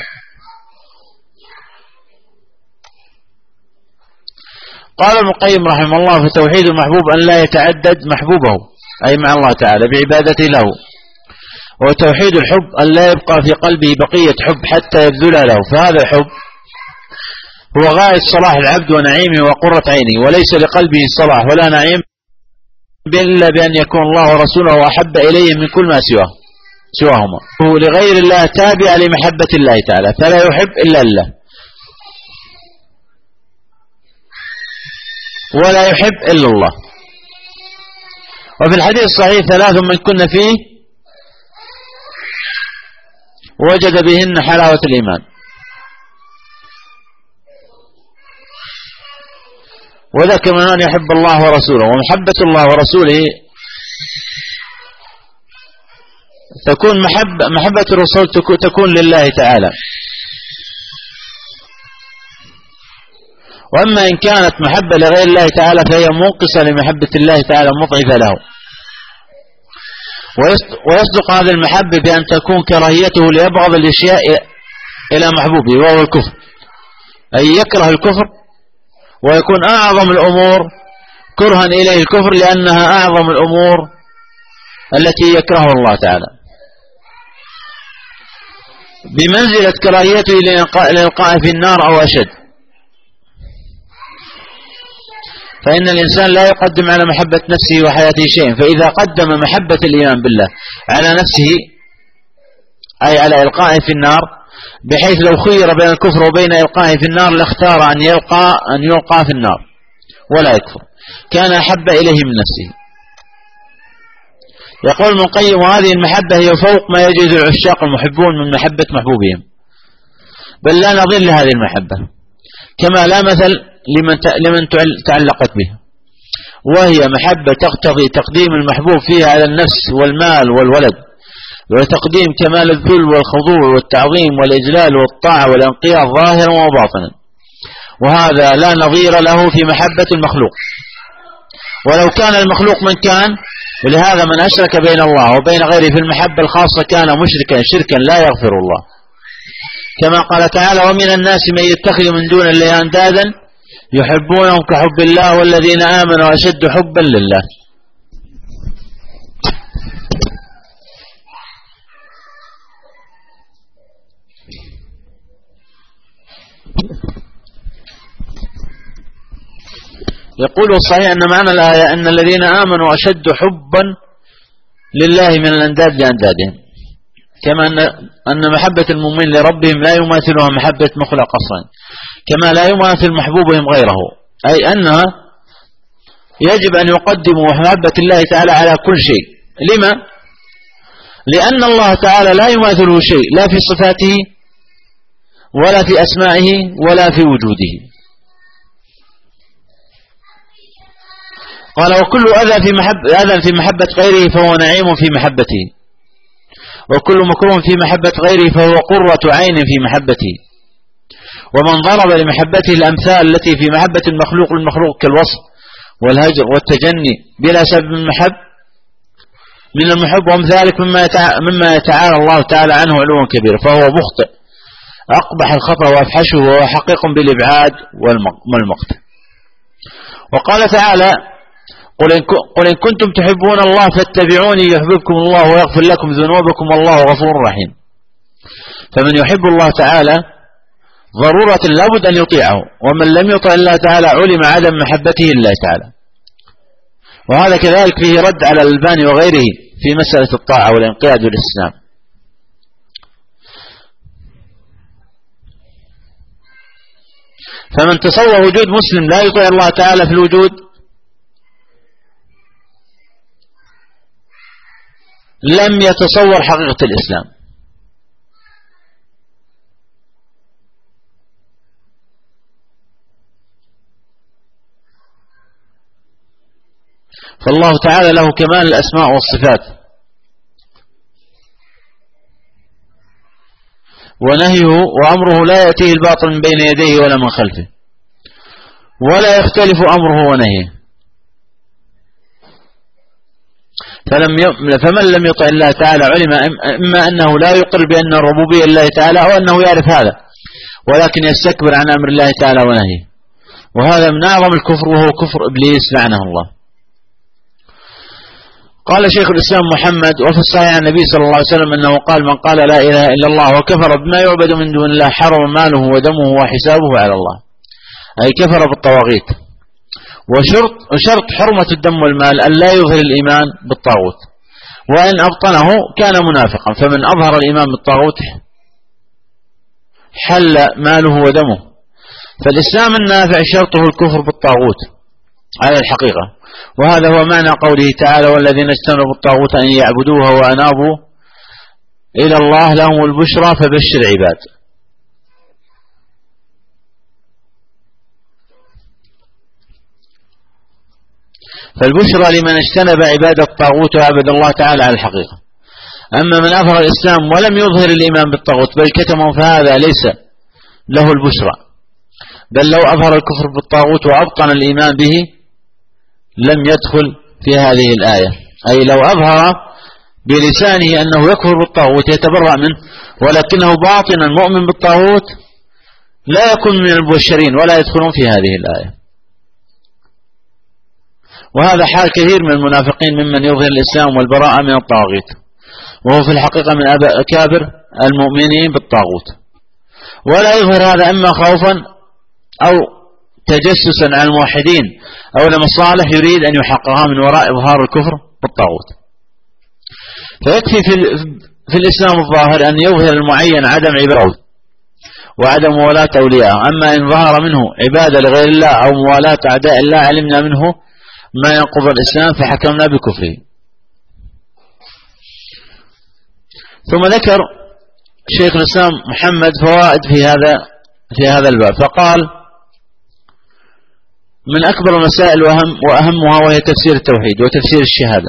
Speaker 1: قال ابن القيم رحمه الله: في توحيد المحبوب أن لا يتعدد محبوبه أي مع الله تعالى بعبادته له، وتوحيد الحب أن لا يبقى في قلبه بقية حب حتى يبذلها له، فهذا الحب هو غاية صلاح العبد ونعيمه وقرة عينه، وليس لقلبه صلاح ولا نعيم إلا بأن يكون الله ورسوله أحب إليه من كل ما سواهما. هو لغير الله تابع لمحبة الله تعالى، فلا يحب إلا الله ولا يحب إلا الله. وفي الحديث الصحيح 3 من كن فيه وجد بهن حلاوة الإيمان. وذاك من أن يحب الله ورسوله، ومحبة الله ورسوله تكون محبة الرسول تكون لله تعالى. وأما إن كانت محبة لغير الله تعالى فهي منقصة لمحبة الله تعالى مضعفة له. ويصدق هذا المحبة بأن تكون كراهيته ليبغض الأشياء إلى محبوبه وهو الكفر، أي يكره الكفر ويكون أعظم الأمور كرها إليه الكفر لأنها أعظم الأمور التي يكرهها الله تعالى، بمنزلة كراهيته للإلقاء في النار أو أشد. فإن الإنسان لا يقدم على محبة نفسه وحياته شيء، فإذا قدم محبة الإيمان بالله على نفسه أي على إلقائه في النار، بحيث لو خير بين الكفر وبين إلقائه في النار لاختار أن يلقى في النار ولا يكفر، كان أحب إليه من نفسه. يقول ابن القيم: وهذه المحبة هي فوق ما يجد العشاق المحبون من محبة محبوبهم، بل لا نظير لهذه المحبة، كما لا مثل لمن تعلقت به، وهي محبة تقتضي تقديم المحبوب فيها على النفس والمال والولد، وتقديم كمال الذل والخضوع والتعظيم والإجلال والطاعة والانقياد ظاهرا وباطنا، وهذا لا نظير له في محبة المخلوق، ولو كان المخلوق من كان. ولهذا من أشرك بين الله وبين غيره في المحبة الخاصة كان مشركا شركا لا يغفر الله، كما قال تعالى: ومن الناس من يتخذ من دون الله أندادا يحبونهم كحب الله والذين آمنوا أشد حبا لله. يقول الصحيح أن معنى الآية أن الذين آمنوا أشد حبا لله من الأنداد لأندادهم، كما أن محبة المؤمن لربهم لا يماثلها محبة مخلوق أصلا، كما لا يماثل محبوبهم غيره، أي أنها يجب أن يقدموا محبة الله تعالى على كل شيء. لما؟ لأن الله تعالى لا يماثله شيء، لا في صفاته ولا في أسمائه ولا في وجوده. قال: وكل أذى في محبة غيره فهو نعيم في محبته، وكل مكروه في محبة غيره فهو قرة عين في محبته. ومن ضرب لمحبته الأمثال التي في محبة المخلوق للمخلوق كالوصف والهجر والتجني بلا سبب من المحب ومن ذلك مما يتعالى الله تعالى عنه علوا كبيرا، فهو مخطئ أقبح الخطأ وأفحشه، وهو حقيق بالإبعاد والمقت. وقال تعالى: قل إن كنتم تحبون الله فاتبعوني يحببكم الله ويغفر لكم ذنوبكم والله غفور رحيم. فمن يحب الله تعالى ضرورة لابد أن يطيعه، ومن لم يطع الله تعالى علم عدم محبته لله تعالى. وهذا كذلك فيه رد على الألباني وغيره في مسألة الطاعة والانقياد والاستسلام. فمن تصور وجود مسلم لا يطيع الله تعالى في الوجود لم يتصور حقيقة الإسلام. فالله تعالى له كمال الأسماء والصفات، ونهيه وأمره لا يأتيه الباطل من بين يديه ولا من خلفه، ولا يختلف أمره ونهيه. فمن لم يطع الله تعالى علم إما أنه لا يقر بأن الربوبية لله تعالى، أو أنه يعرف هذا ولكن يستكبر عن أمر الله تعالى ونهيه، وهذا من أعظم الكفر، وهو كفر إبليس لعنه الله. قال شيخ الإسلام محمد: وفي الصحيح عن النبي صلى الله عليه وسلم أنه قال: من قال لا إله إلا الله وكفر بما يعبد من دون الله حرم ماله ودمه وحسابه على الله، أي كفر بالطواغيت. وشرط حرمة الدم والمال أن لا يظهر الإيمان بالطاغوت، وإن أبطنه كان منافقا، فمن أظهر الإيمان بالطاغوت حل ماله ودمه. فالإسلام النافع شرطه الكفر بالطاغوت على الحقيقة، وهذا هو معنى قوله تعالى: والذين اجتنبوا الطاغوت أن يعبدوها وأنابوا إلى الله لهم البشرى فبشر عباد. فالبشرى لمن اجتنب عبادة الطاغوت وعبد الله تعالى على الحقيقة. أما من أظهر الإسلام ولم يظهر الإيمان بالطاغوت بل كتمه فهذا ليس له البشرى، بل لو أظهر الكفر بالطاغوت وأبطن الإيمان به لم يدخل في هذه الآية. أي لو أظهر بلسانه أنه يكفر بالطاغوت يتبرأ منه، ولكنه باطنا مؤمن بالطاغوت لا يكون من المبشرين ولا يدخلون في هذه الآية. وهذا حال كثير من المنافقين ممن يظهر الإسلام والبراءة من الطاغوت، وهو في الحقيقة من أكابر المؤمنين بالطاغوت، ولا يظهر هذا إما خوفا أو تجسسا على الموحدين أو لمصالح يريد أن يحققها من وراء إظهار الكفر بالطاغوت. فيكفي في الإسلام الظاهر أن يظهر المعين عدم عبادته وعدم موالاة أولياءه. أما إن ظهر منه عبادة لغير الله أو موالاة أعداء الله علمنا منه ما ينقض الإسلام فحكمنا بكفره. ثم ذكر شيخ الإسلام محمد فوائد في هذا الباب، فقال: من أكبر المسائل وأهمها وهي تفسير التوحيد وتفسير الشهادة.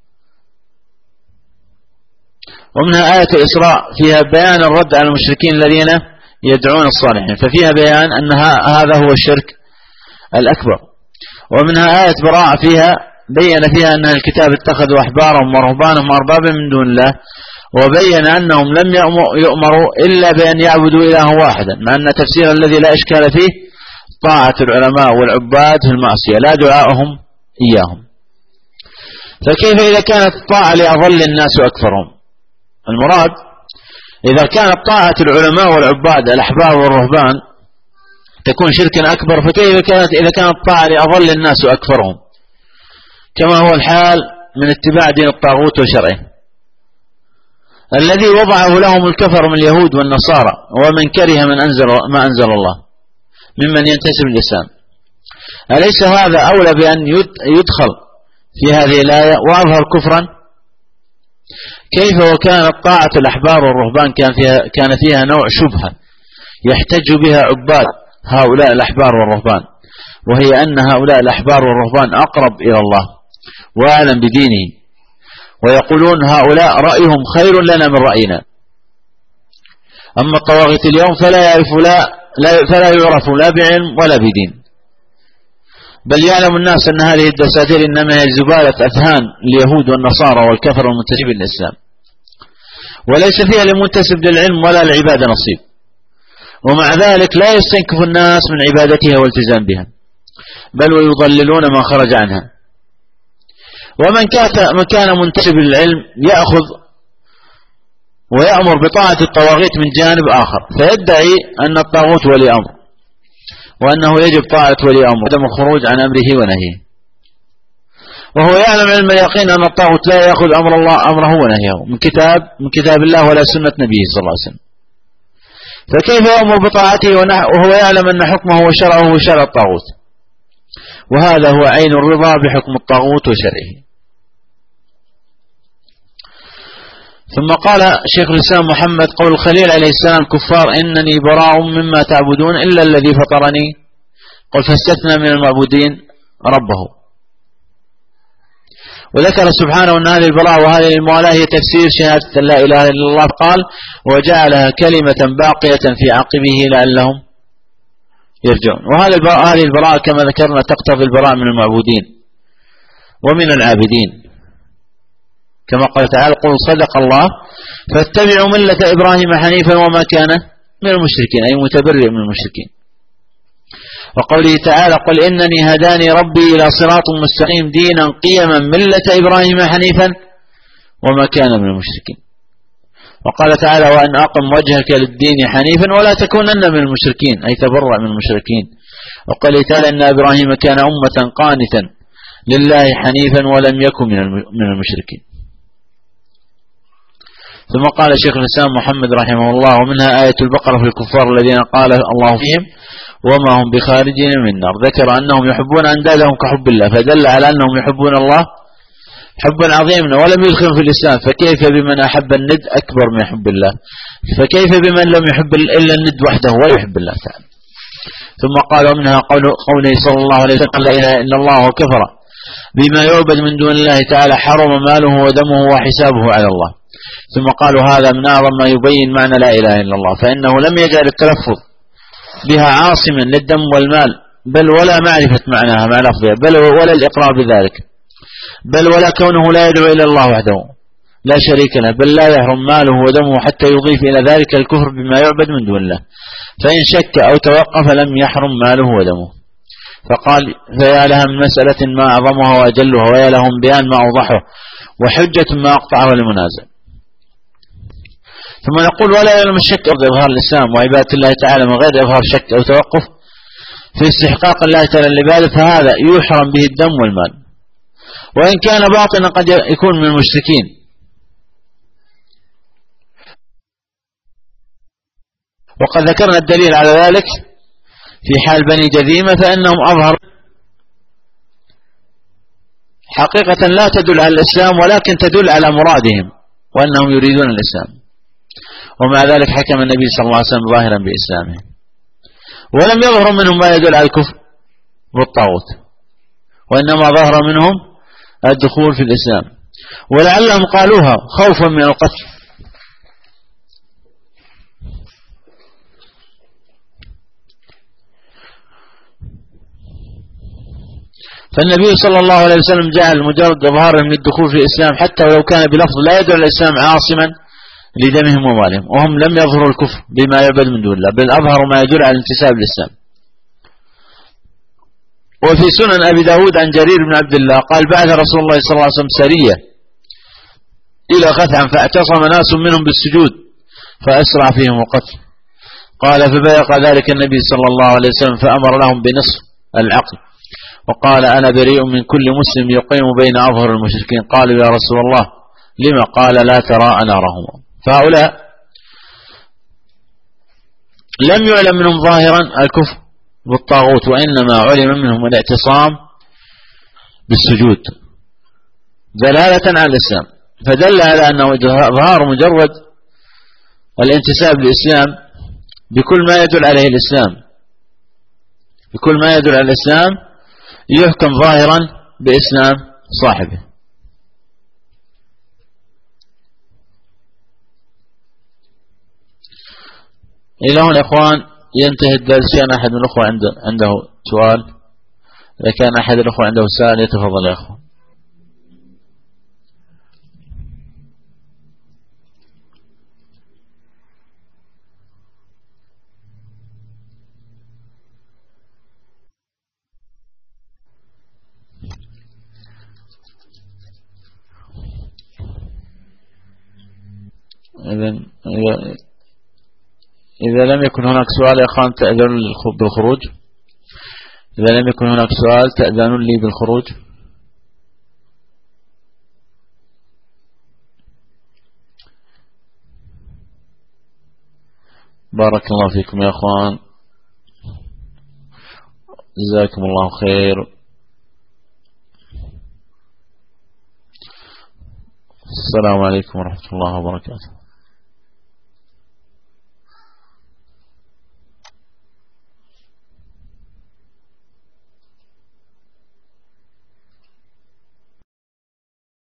Speaker 1: ومنها آية الإسراء فيها بيان الرد على المشركين الذين يدعون الصالحين، ففيها بيان أن هذا هو الشرك الأكبر. ومنها آية براءة بين فيها أن الكتاب اتخذوا أحبارهم ورهبانهم أربابا من دون الله، وبين أنهم لم يؤمروا إلا بأن يعبدوا إلها واحدا، مع أن تفسير الذي لا إشكال فيه طاعة العلماء والعباد في المعصية لا دعاءهم إياهم. فكيف إذا كانت الطاعة لأضل الناس وأكثرهم؟ المراد إذا كانت طاعة العلماء والعباد الأحبار والرهبان تكون شركا أكبر، فكيف إذا كانت الطاعة لأضل الناس وأكثرهم، كما هو الحال من اتباع دين الطاغوت وشرعه الذي وضعه لهم الكفر من اليهود والنصارى ومن كره ما أنزل الله ممن ينتسب للإسلام. أليس هذا أولى بأن يدخل في هذه الآية وأظهر كفرا؟ كيف وكانت طاعة الأحبار والرهبان كان فيها نوع شبهة يحتج بها عباد هؤلاء الأحبار والرهبان، وهي أن هؤلاء الأحبار والرهبان أقرب إلى الله وأعلم بدينه، ويقولون هؤلاء رأيهم خير لنا من رأينا. أما الطواغيت اليوم فلا يعرف لا بعلم ولا بدين، بل يعلم الناس أن هذه الدساتير إنما هي زبالة أذهان اليهود والنصارى والكفر والمنتسب للإسلام، وليس فيها لمنتسب للعلم ولا العبادة نصيب، ومع ذلك لا يستنكف الناس من عبادتها والتزام بها، بل ويضللون ما خرج عنها. ومن كان منتسب للعلم يأخذ ويأمر بطاعة الطواغيت من جانب آخر، فيدعي أن الطاغوت ولي أمر، وأنه يجب طاعة ولي أمر عدم الخروج عن أمره ونهيه، وهو يعلم علم اليقين أن الطاغوت لا يأخذ أمره ونهيه من كتاب الله ولا سنة نبيه صلى الله عليه وسلم، فكيف يأمر بطاعته وهو يعلم أن حكمه وشرعه هو شرع الطاغوت؟ وهذا هو عين الرضا بحكم الطاغوت وشرعه. ثم قال شيخ الإسلام محمد: قول الخليل عليه السلام كفار: إنني براء مما تعبدون إلا الذي فطرني، قل فاستثنى من المعبودين ربه. وذكر سبحانه أن هذه البراءة وهذه الموالاة هي تفسير شهادة لا إله إلا الله، قال: وجعلها كلمة باقية في عقبه لعلهم يرجعون. وهذه البراءة كما ذكرنا تقتضي البراءة من المعبودين ومن العابدين، كما قال تعالى: قل صدق الله فاتبعوا ملة إبراهيم حنيفا وما كان من المشركين، أي متبرئ من المشركين. وقوله تعالى قل إنني هداني ربي إلى صراط مستقيم دينا قيما ملة إبراهيم حنيفا وما كان من المشركين. وقال تعالى وأن أقم وجهك للدين حنيفا ولا تكونن من المشركين أي تبرأ من المشركين. وقال تعالى إن إبراهيم كان أمة قانتا لله حنيفا ولم يكن من المشركين. ثم قال شيخ الإسلام محمد رحمه الله ومنها آية البقرة في الكفار الذين قال الله فيهم وما هم بخارجين من النار، ذكر أنهم يحبون أندادهم كحب الله، فدل على أنهم يحبون الله حبا عظيما ولم يدخلوا في الإسلام، فكيف بمن أحب الند أكبر من حب الله، فكيف بمن لم يحب إلا الند وحده ويحب الله تعالى. ثم قال ومنها قوله صلى الله عليه وسلم لا إله إلا الله وكفر بما يعبد من دون الله تعالى حرم ماله ودمه وحسابه على الله. ثم قالوا هذا من أعظم ما يبين معنى لا إله إلا الله، فإنه لم يجعل التلفظ بها عاصما للدم والمال بل ولا معرفة معناها مع لفظها بل ولا الإقرار بذلك بل ولا كونه لا يدعو إلى الله وحده لا شريك له بل لا يحرم ماله ودمه حتى يضيف إلى ذلك الكفر بما يعبد من دون الله، فإن شك أو توقف لم يحرم ماله ودمه. فقال فيا لها من مسألة ما أعظمها وأجلها ويا لهم بيان ما أوضحه وحجة ما أقطعه للمنازع. ثم نقول ولا يلم الشك أو إظهار الإسلام وعبادة الله تعالى من غير إظهار شك أو توقف في استحقاق الله تعالى العبادة، فهذا يحرم به الدم والمال وإن كان باطنا قد يكون من المشركين. وقد ذكرنا الدليل على ذلك في حال بني جذيمة، فإنهم أظهروا حقيقة لا تدل على الإسلام ولكن تدل على مرادهم وأنهم يريدون الإسلام، ومع ذلك حكم النبي صلى الله عليه وسلم ظاهرا بإسلامه ولم يظهر منهم ما يدل على الكفر والطاغوت، وإنما ظهر منهم الدخول في الإسلام، ولعلهم قالوها خوفا من القتل. فالنبي صلى الله عليه وسلم جعل مجرد إظهار من الدخول في الإسلام حتى ولو كان بلفظ لا يدل الإسلام عاصما لدمهم ومالهم، وهم لم يظهروا الكفر بما يعبد من دون الله بل أظهروا ما يدل على الانتساب للإسلام. وفي سنن أبي داود عن جرير بن عبد الله قال بعث رسول الله صلى الله عليه وسلم سرية إلى خثعم فاعتصم ناس منهم بالسجود فأسرع فيهم القتل، قال فبلغ ذلك النبي صلى الله عليه وسلم فأمر لهم بنصف العقل وقال أنا بريء من كل مسلم يقيم بين أظهر المشركين. قالوا يا رسول الله لما؟ قال لا ترى نارهم. فهؤلاء لم يعلم منهم ظاهرا الكفر بالطاغوت وإنما علم منهم الاعتصام بالسجود دلالة على الإسلام، فدل على أنه إظهار مجرد الانتساب للإسلام بكل ما يدل عليه الإسلام بكل ما يدل على الإسلام يحكم ظاهرا بإسلام صاحبه. إلى هنا إخوان ينتهي الدرس. كان أحد من الأخوة عنده سؤال؟ إذا كان أحد الأخوة عنده سؤال يتفضل يا أخوان. إذا لم يكن هناك سؤال يا أخوان تأذن بالخروج. إذا لم يكن هناك سؤال تأذن لي بالخروج. بارك الله فيكم يا أخوان، جزاكم الله خير. السلام عليكم ورحمة الله وبركاته.